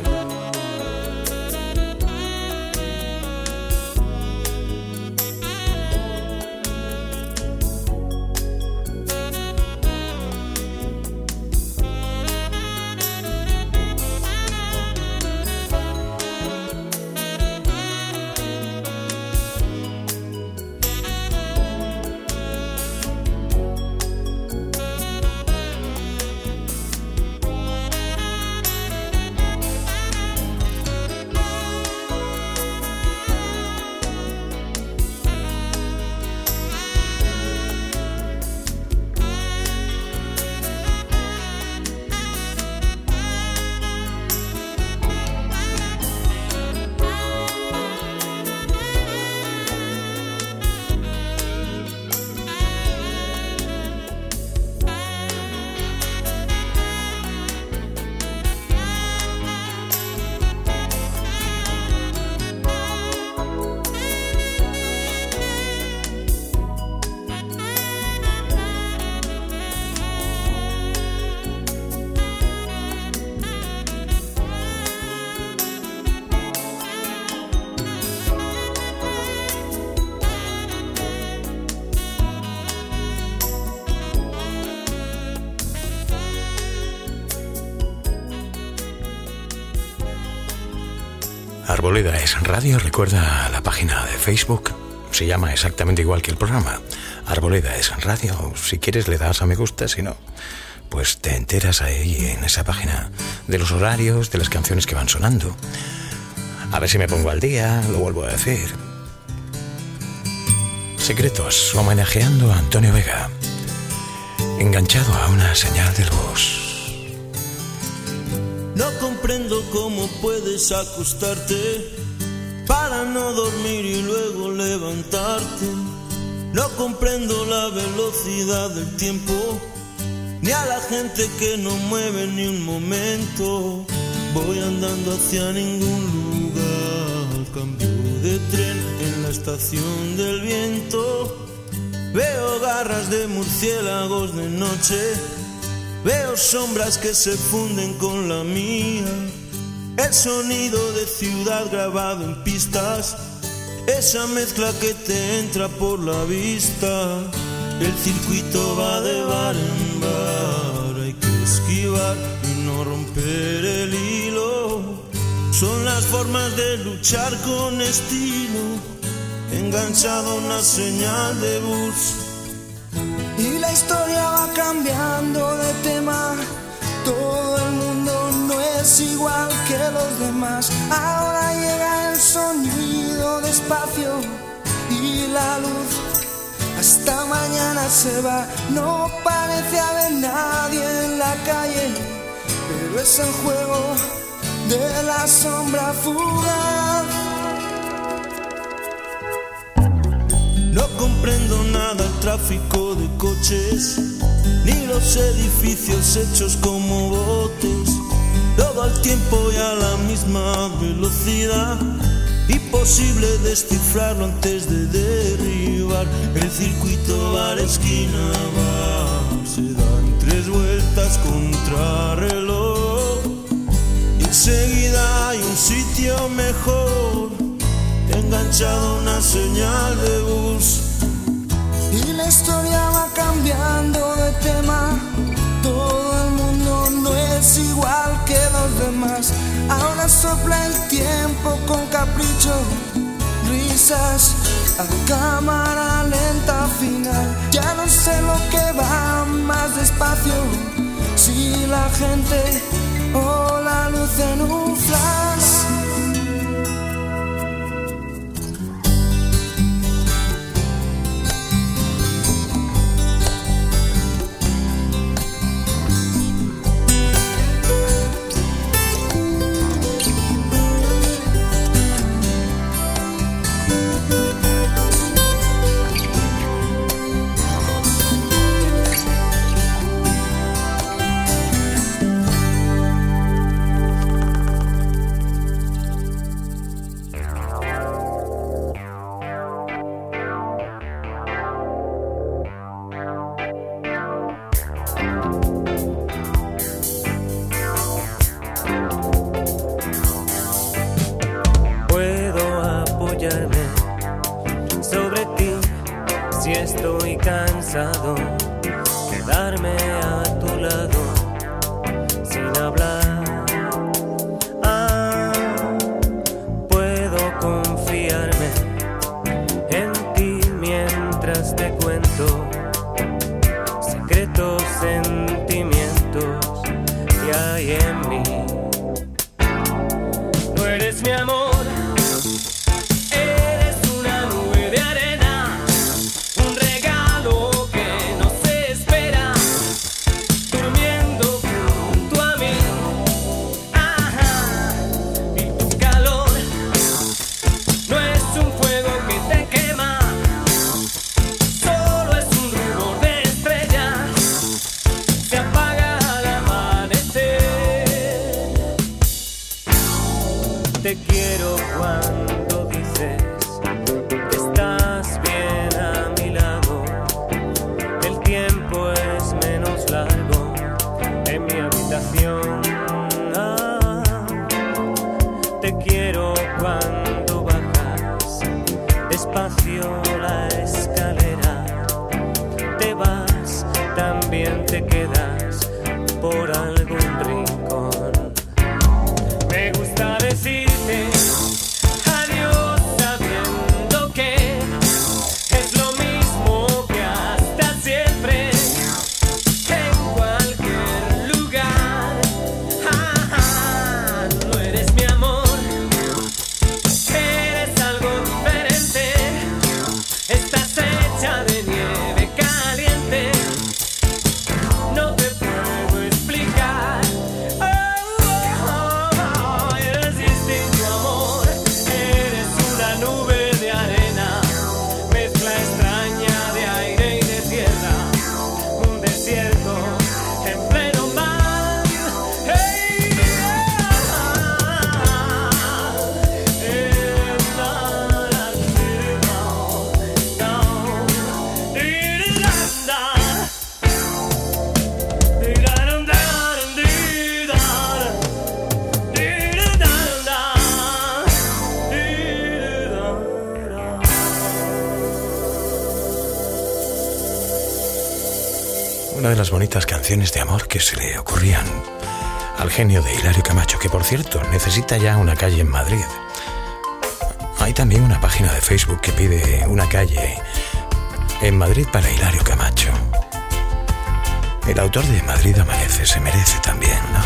Arboleda es Radio. Recuerda la página de Facebook, se llama exactamente igual que el programa, Arboleda es Radio. Si quieres le das a me gusta, si no, pues te enteras ahí en esa página de los horarios, de las canciones que van sonando. A ver si me pongo al día, lo vuelvo a decir. Secretos, homenajeando a Antonio Vega, enganchado a una señal de luz. No comprendo cómo puedes acostarte para no dormir y luego levantarte. No comprendo la velocidad del tiempo, ni a la gente que no mueve ni un momento. Voy andando hacia ningún lugar, cambio de tren en la estación del viento. Veo garras de murciélagos de noche, veo sombras que se funden con la mía. El sonido de ciudad grabado en pistas, esa mezcla que te entra por la vista. El circuito va de bar en bar, hay que esquivar y no romper el hilo. Son las formas de luchar con estilo, enganchado a una señal de bus. Y la historia va cambiando de tema, todo el mundo no es igual que los demás. Ahora llega el sonido despacio y la luz hasta mañana se va. No parece haber nadie en la calle, pero es el juego de la sombra fugaz. No comprendo nada el tráfico de coches, ni los edificios hechos como botes. Todo al tiempo y a la misma velocidad, imposible descifrarlo antes de derribar. El circuito bar esquina bar, se dan 3 vueltas contra reloj. Enseguida hay un sitio mejor, enganchado a una señal de bus. Y la historia va cambiando de tema, todo el mundo no es igual que los demás. Ahora sopla el tiempo con capricho, risas a cámara lenta final. Ya no sé lo que va más despacio, si la gente o la luz en un flash. Quedarme a tu lado sin hablar. Puedo confiarme en ti mientras te cuento secretos, sentimientos que hay en mí. No eres mi amor, te quiero cuando dices que estás bien a mi lado. El tiempo es menos largo en mi habitación. Te quiero cuando bajas despacio la escalera. Te vas, también te quedas por algún rincón. Me gusta decirte una de las bonitas canciones de amor que se le ocurrían al genio de Hilario Camacho, que por cierto necesita ya una calle en Madrid. Hay también una página de Facebook que pide una calle en Madrid para Hilario Camacho. El autor de Madrid Amanece se merece también, ¿no?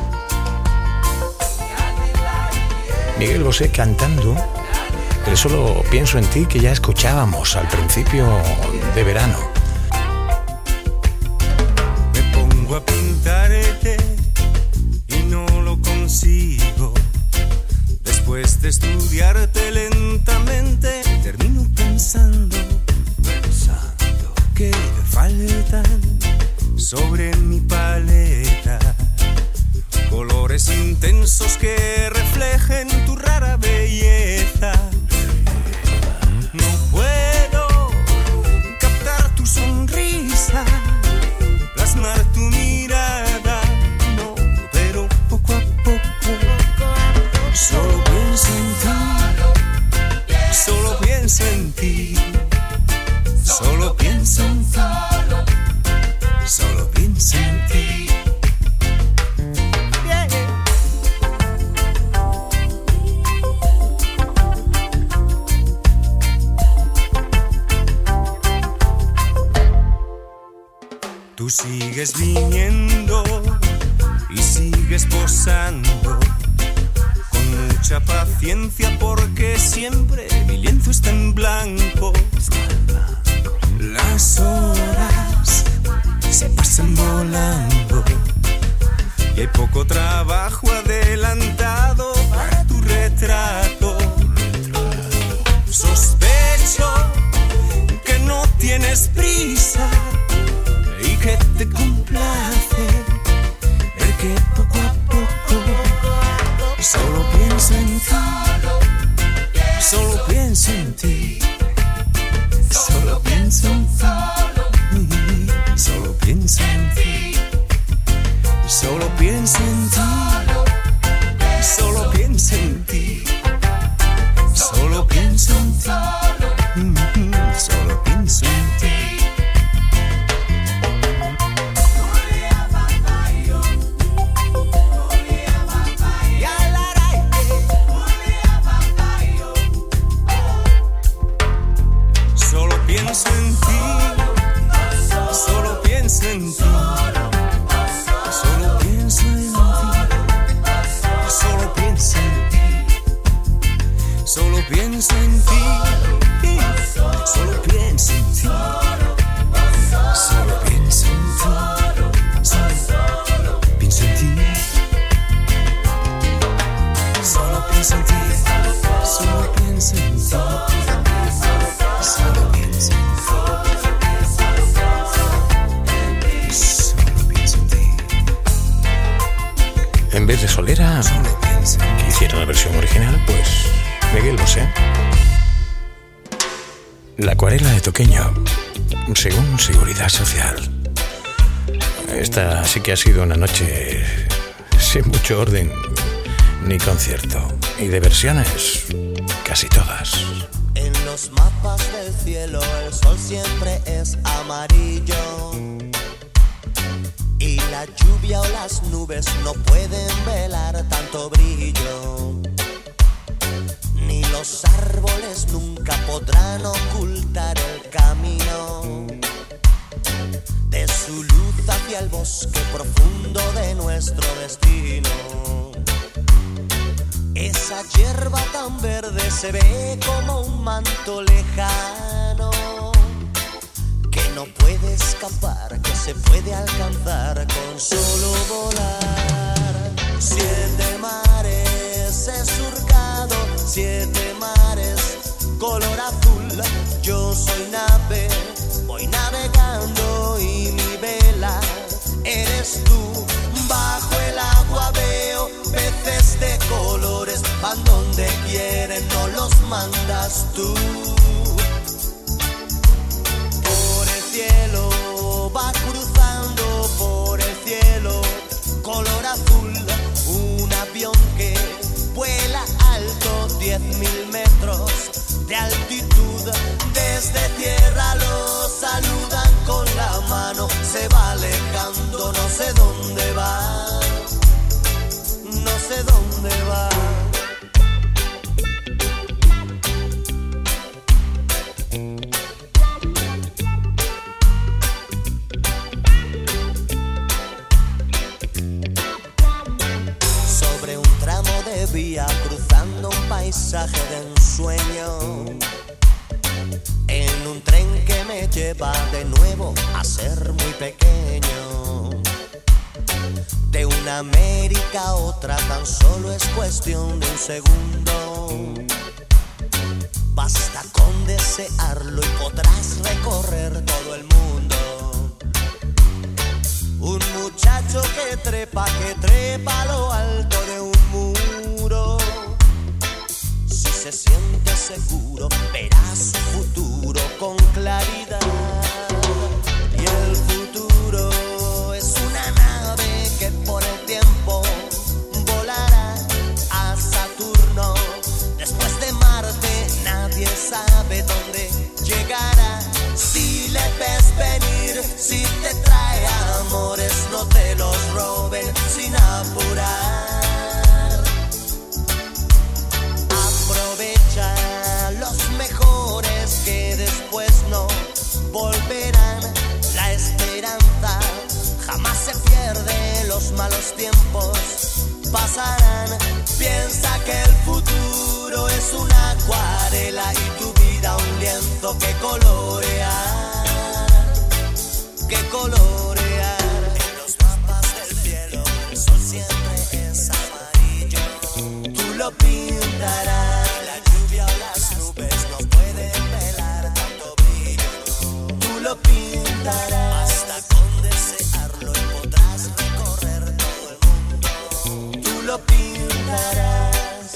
Miguel Bosé cantando el Solo pienso en ti, que ya escuchábamos al principio de verano. Me pongo a pintarte y no lo consigo. Después de estudiarte lentamente, termino pensando que faltan sobre mi paleta colores intensos que reflejen tu rara belleza. No puedo captar tu sonrisa, plasmar tu mirada, no, pero poco a poco. Solo pienso en ti, solo pienso en ti, solo pienso en ti, solo pienso en ti. Tú sigues viniendo y sigues posando con mucha paciencia, porque siempre mi lienzo está en blanco. Las horas se pasan volando y hay poco trabajo adelantado para tu retrato. Sospecho que no tienes prisa y que te complace ver que poco a poco solo pienso en ti, solo pienso en ti, solo pienso en ti, solo pienso en ti, solo pienso en ti, solo pienso en ti, solo pienso en ti, solo pienso en ti. Pienso en ti, solo pienso en ti, solo pienso en ti, solo pienso en ti, solo pienso en ti, solo pienso en ti, solo pienso en ti, solo pienso en ti, solo pienso en ti, solo pienso en ti, solo pienso. En vez de Solera, que hiciera la versión original, pues Miguel Bosé. La acuarela de Toqueño, según Seguridad Social. Esta sí que ha sido una noche sin mucho orden ni concierto. Y de versiones, casi todas. En los mapas del cielo el sol siempre es amarillo. Y la lluvia o las nubes no pueden velar tanto brillo. Ni los árboles nunca podrán ocultar el camino de su luz hacia el bosque profundo de nuestro destino. Esa hierba tan verde se ve como un manto lejano que no puede escapar, que se puede alcanzar con solo volar. 7 mares he surcado, 7 mares color azul. Yo soy nave, voy navegando y mi vela eres tú. Bajo el agua veo peces de colores, van donde quieren, no los mandas tú. Por el cielo va cruzando, por el cielo color azul, un avión que vuela alto, 10.000 metros de altitud. Desde tierra lo saludan con la mano, se vale lleva de nuevo a ser muy pequeño. De una América a otra tan solo es cuestión de un segundo. Basta con desearlo y podrás recorrer todo el mundo. Un muchacho que trepa a lo alto de un muro. Si se siente seguro, verá su futuro con claridad. Y el futuro es una nave que por el tiempo volará a Saturno. Después de Marte nadie sabe dónde llegará. Si le ves venir, si te trae amores, no te los roben sin apurar. Aprovecha los mejores que después no volverán. La esperanza jamás se pierde, los malos tiempos pasarán. Piensa que el futuro es una acuarela y tu vida un lienzo que colorear, que colorear. En los mapas del cielo el sol siempre es amarillo. Tú lo pintarás, la lluvia o las nubes no pueden velar tanto brillo. Tú lo pintarás, basta con desearlo y podrás recorrer todo el mundo. Tú lo pintarás.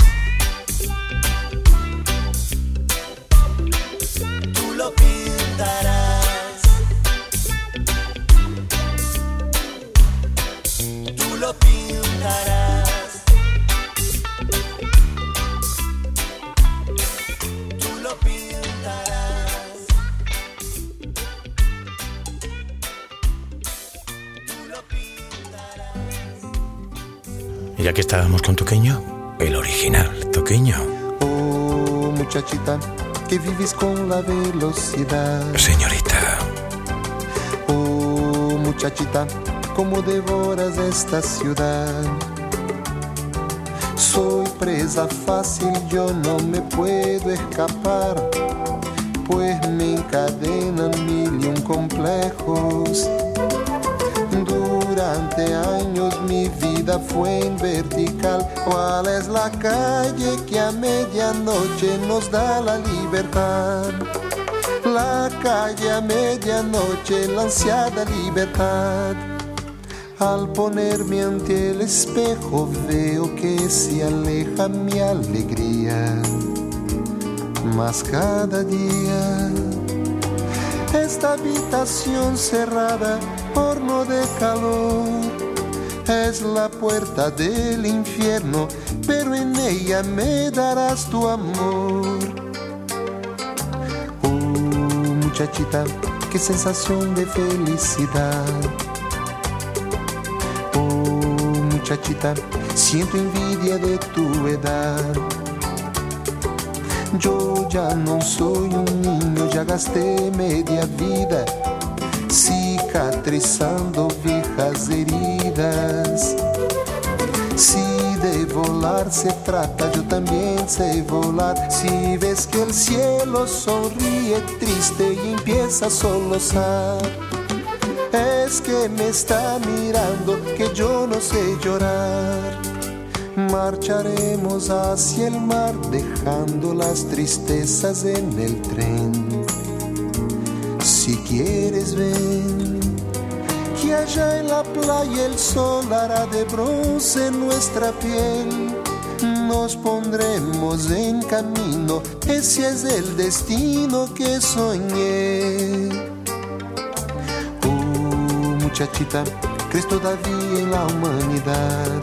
Tú lo pintarás. Tú lo pintarás. Tú lo pintarás. Tú lo pintarás. Y ya que estábamos con Toqueño, el original Toqueño. Oh, muchachita, que vives con la velocidad. Señorita. Oh, muchachita, cómo devoras esta ciudad. Soy presa fácil, yo no me puedo escapar, pues me encadenan mil y un complejos. Durante años mi vida fue en vertical. ¿Cuál es la calle que a medianoche nos da la libertad? La calle a medianoche, la ansiada libertad. Al ponerme ante el espejo veo que se aleja mi alegría, más cada día. Esta habitación cerrada, horno de calor, es la puerta del infierno, pero en ella me darás tu amor. Oh, muchachita, qué sensación de felicidad. Oh, muchachita, siento envidia de tu edad. Yo ya no soy un niño, ya gasté media vida cicatrizando viejas heridas. Si de volar se trata, yo también sé volar. Si ves que el cielo sonríe triste y empieza a solozar, es que me está mirando, que yo no sé llorar. Marcharemos hacia el mar, dejando las tristezas en el tren. Si quieres ven, que allá en la playa el sol hará de bronce nuestra piel. Nos pondremos en camino, ese es el destino que soñé. Oh, muchachita, ¿crees todavía en la humanidad?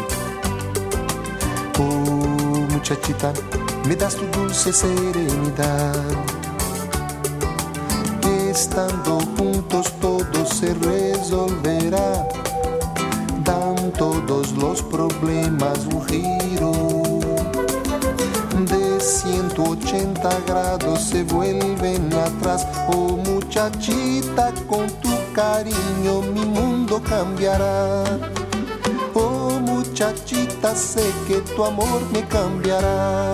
Oh, muchachita, me das tu dulce serenidad. Estando juntos todo se resolverá. Dan todos los problemas un giro de 180 grados, se vuelven atrás. Oh, muchachita, con tu cariño mi mundo cambiará. Oh, muchachita, sé que tu amor me cambiará.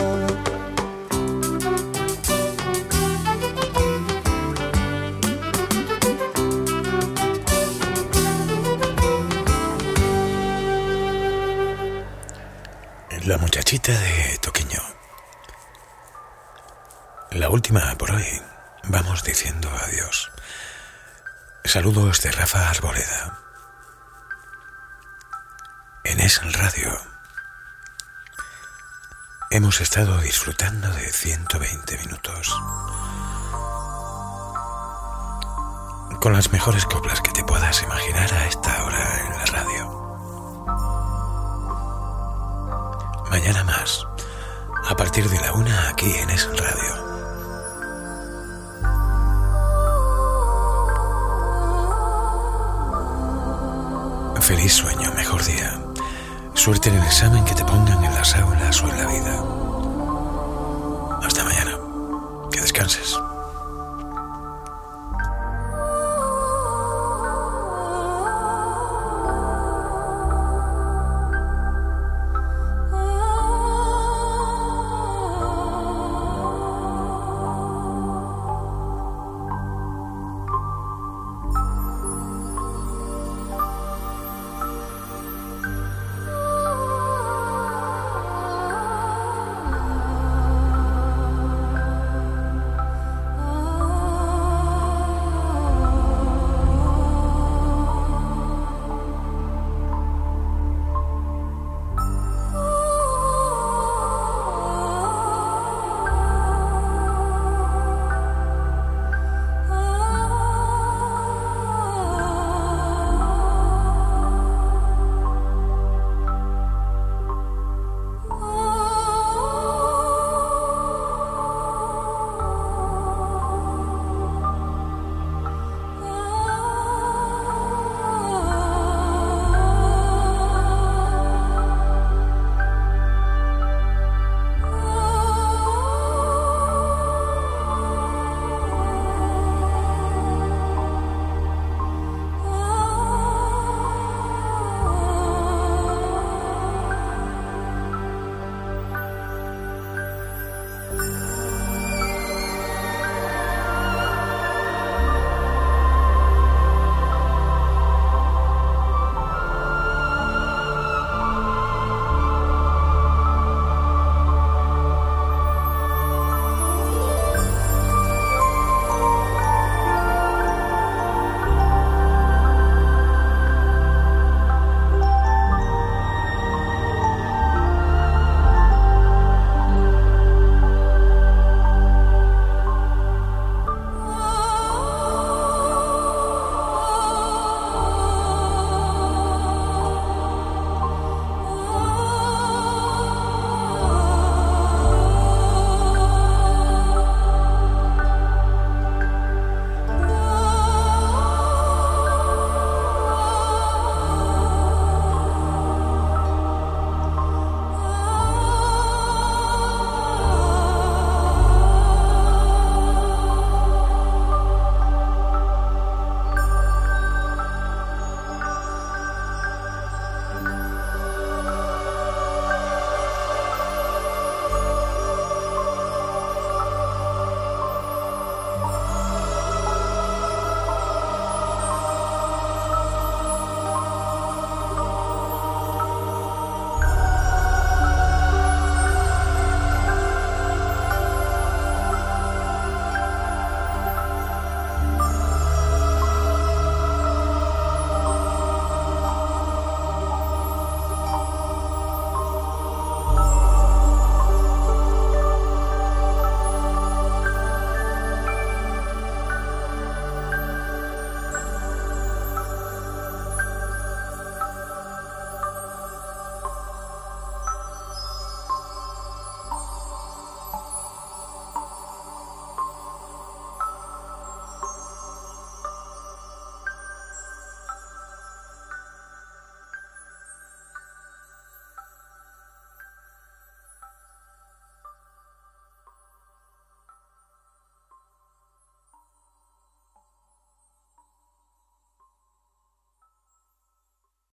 Conchita de Toquiño. La última por hoy. Vamos diciendo adiós. Saludos de Rafa Arboleda. En Es Radio hemos estado disfrutando de 120 minutos con las mejores coplas que te puedas imaginar a esta hora en la radio. Mañana más, a partir de la 1 aquí en Es Radio. Feliz sueño, mejor día. Suerte en el examen que te pongan en las aulas o en la vida. Hasta mañana. Que descanses.